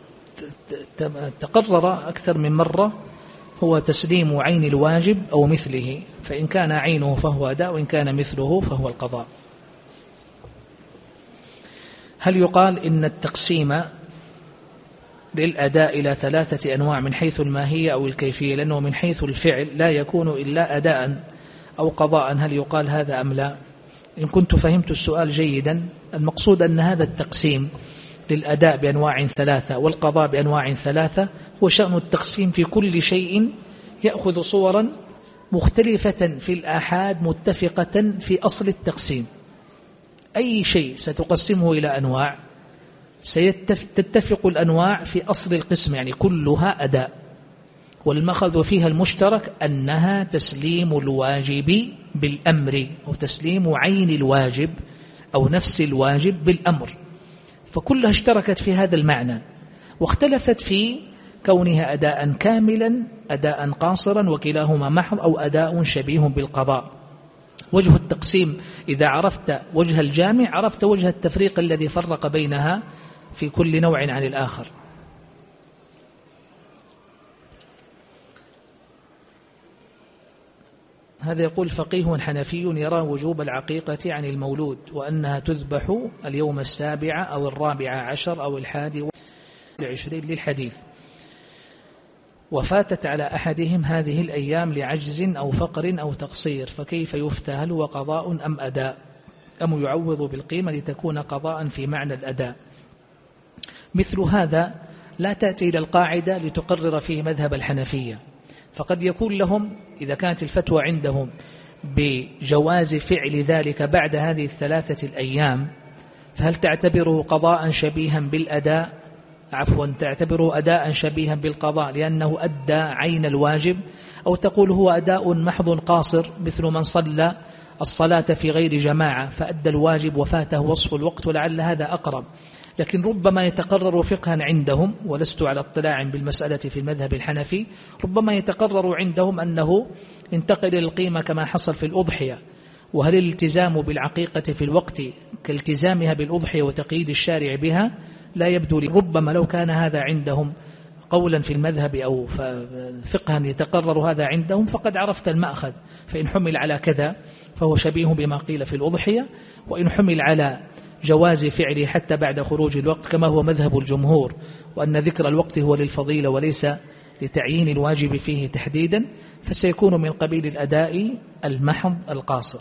تقرر أكثر من مرة، هو تسليم عين الواجب أو مثله، فإن كان عينه فهو أداء وإن كان مثله فهو القضاء. هل يقال إن التقسيم للأداء إلى ثلاثة أنواع من حيث الماهية أو الكيفية، لأنه من حيث الفعل لا يكون إلا أداء أو قضاء، هل يقال هذا أم لا؟ إن كنت فهمت السؤال جيدا، المقصود أن هذا التقسيم للأداء بأنواع ثلاثة والقضاء بأنواع ثلاثة هو شأن التقسيم في كل شيء يأخذ صورا مختلفة في الآحاد متفقة في أصل التقسيم. أي شيء ستقسمه إلى أنواع ستتفق الأنواع في أصل القسم، يعني كلها أداء، والمخذ فيها المشترك أنها تسليم الواجب بالأمر أو تسليم عين الواجب أو نفس الواجب بالأمر، فكلها اشتركت في هذا المعنى، واختلفت في كونها أداء كاملا أداء قاصرا وكلاهما محض أو أداء شبيه بالقضاء. وجه التقسيم إذا عرفت وجه الجامع عرفت وجه التفريق الذي فرق بينها في كل نوع عن الآخر. هذا يقول فقيه حنفي يرى وجوب العقيقة عن المولود وأنها تذبح اليوم 7 أو 14 أو 21 للحديث، وفاتت على أحدهم هذه الأيام لعجز أو فقر أو تقصير، فكيف يفتى؟ هل هو قضاء أم أداء أم يعوض بالقيمة لتكون قضاء في معنى الأداء؟ مثل هذا لا تأتي إلى القاعدة لتقرر فيه مذهب الحنفية، فقد يكون لهم إذا كانت الفتوى عندهم بجواز فعل ذلك بعد هذه 3 الأيام، فهل تعتبره قضاء شبيها بالأداء؟ تعتبره أداء شبيها بالقضاء لأنه أدى عين الواجب، أو تقول هو أداء محض قاصر مثل من صلى الصلاة في غير جماعة فأدى الواجب وفاته وصف الوقت، ولعل هذا أقرب. لكن ربما يتقرر فقها عندهم، ولست على اطلاع بالمسألة في المذهب الحنفي، ربما يتقرر عندهم أنه انتقل للقيمة كما حصل في الأضحية. وهل الالتزام بالعقيقة في الوقت كالتزامها بالأضحية وتقييد الشارع بها؟ لا يبدو لي. ربما لو كان هذا عندهم قولا في المذهب أو فقها يتقرر هذا عندهم فقد عرفت المأخذ، فإن حمل على كذا فهو شبيه بما قيل في الأضحية، وإن حمل على جواز فعله حتى بعد خروج الوقت كما هو مذهب الجمهور، وأن ذكر الوقت هو للفضيلة وليس لتعيين الواجب فيه تحديدا، فسيكون من قبيل الأداء المحض القاصر.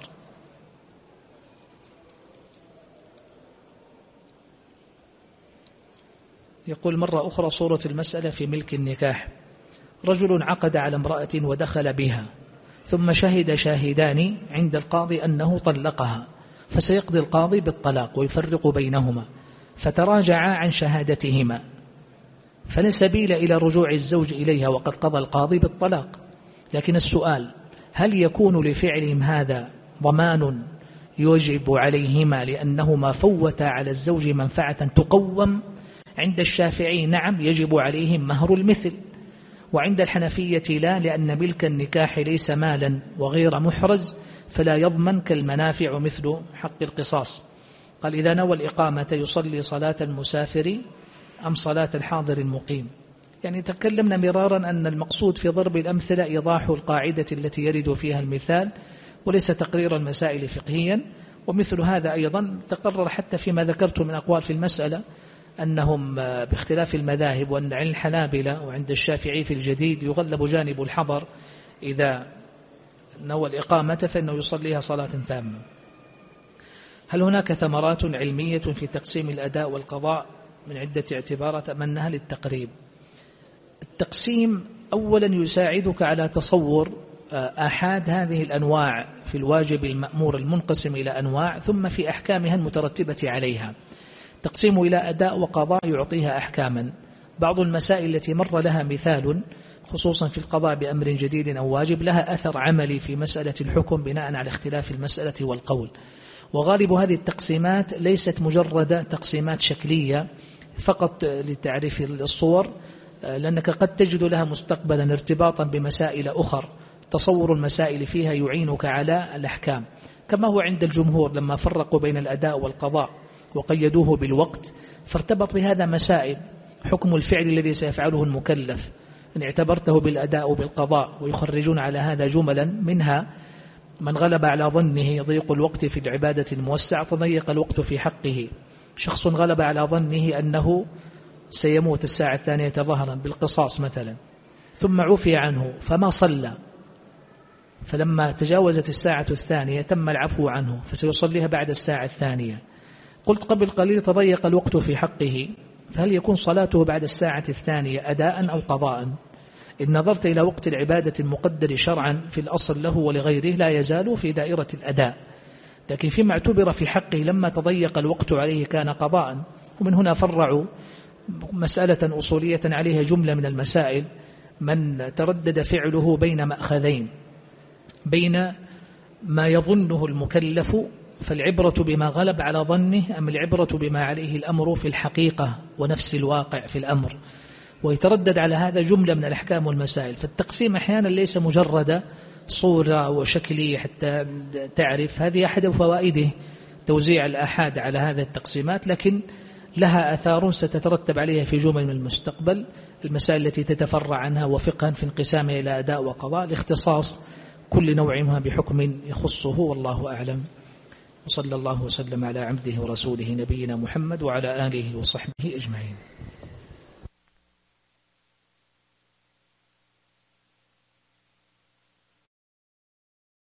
يقول مرة أخرى صورة المسألة في ملك النكاح، رجل عقد على امرأة ودخل بها، ثم شهد شاهدان عند القاضي أنه طلقها، فسيقضي القاضي بالطلاق ويفرق بينهما، فتراجعا عن شهادتهما، فلا سبيل إلى رجوع الزوج إليها وقد قضى القاضي بالطلاق. لكن السؤال، هل يكون لفعلهم هذا ضمان يجب عليهما لأنهما فوتا على الزوج منفعة تقوم؟ عند الشافعي نعم يجب عليهم مهر المثل، وعند الحنفية لا، لأن ملك النكاح ليس مالا وغير محرز فلا يضمن كالمنافع مثل حق القصاص. قال إذا نوى الإقامة يصلي صلاة المسافر أم صلاة الحاضر المقيم؟ يعني تكلمنا مرارا أن المقصود في ضرب الأمثلة إيضاح القاعدة التي يرد فيها المثال وليس تقرير المسائل فقهيا. ومثل هذا أيضا تقرر حتى فيما ذكرت من أقوال في المسألة أنهم باختلاف المذاهب، وأن عند الحنابلة وعند الشافعي في الجديد يغلب جانب الحضر، إذا نوى الإقامة فإنه يصليها صلاة تامة. هل هناك ثمرات علمية في تقسيم الأداء والقضاء من عدة اعتبارات أمنها للتقريب؟ التقسيم أولا يساعدك على تصور آحاد هذه الأنواع في الواجب المأمور المنقسم إلى أنواع، ثم في أحكامها المترتبة عليها. تقسيم إلى أداء وقضاء يعطيها أحكاما. بعض المسائل التي مر لها مثال خصوصا في القضاء بأمر جديد أو واجب لها أثر عملي في مسألة الحكم بناء على اختلاف المسألة والقول. وغالب هذه التقسيمات ليست مجرد تقسيمات شكلية فقط لتعريف الصور، لأنك قد تجد لها مستقبلا ارتباطا بمسائل أخر، تصور المسائل فيها يعينك على الأحكام، كما هو عند الجمهور لما فرقوا بين الأداء والقضاء وقيدوه بالوقت، فارتبط بهذا مسائل. حكم الفعل الذي سيفعله المكلف إن اعتبرته بالأداء وبالقضاء، ويخرجون على هذا جملا منها من غلب على ظنه ضيق الوقت في العبادة الموسع تضيق الوقت في حقه. شخص غلب على ظنه أنه سيموت الساعة 2 ظهرا بالقصاص مثلا، ثم عفي عنه فما صلى، فلما تجاوزت الساعة 2 تم العفو عنه فسيصليها بعد الساعة 2. قلت قبل قليل تضيق الوقت في حقه، فهل يكون صلاته بعد الساعة 2 أداء أو قضاء؟ إن نظرت إلى وقت العبادة المقدر شرعا في الأصل له ولغيره لا يزال في دائرة الأداء، لكن فيما اعتبر في حقه لما تضيق الوقت عليه كان قضاء. ومن هنا فرعوا مسألة أصولية عليها جملة من المسائل، من تردد فعله بين مأخذين، بين ما يظنه المكلف فالعبرة بما غلب على ظنه، أم العبرة بما عليه الأمر في الحقيقة ونفس الواقع في الأمر، ويتردد على هذا جملة من الأحكام والمسائل. فالتقسيم أحيانا ليس مجرد صورة وشكلية حتى تعرف، هذه أحد فوائده توزيع الآحاد على هذه التقسيمات، لكن لها آثار ستترتب عليها في جمل من المستقبل، المسائل التي تتفرع عنها وفقها في انقسامها إلى أداء وقضاء، الاختصاص كل نوع ما بحكم يخصه والله أعلم. وصلى الله وسلم على عبده ورسوله نبينا محمد وعلى آله وصحبه أجمعين.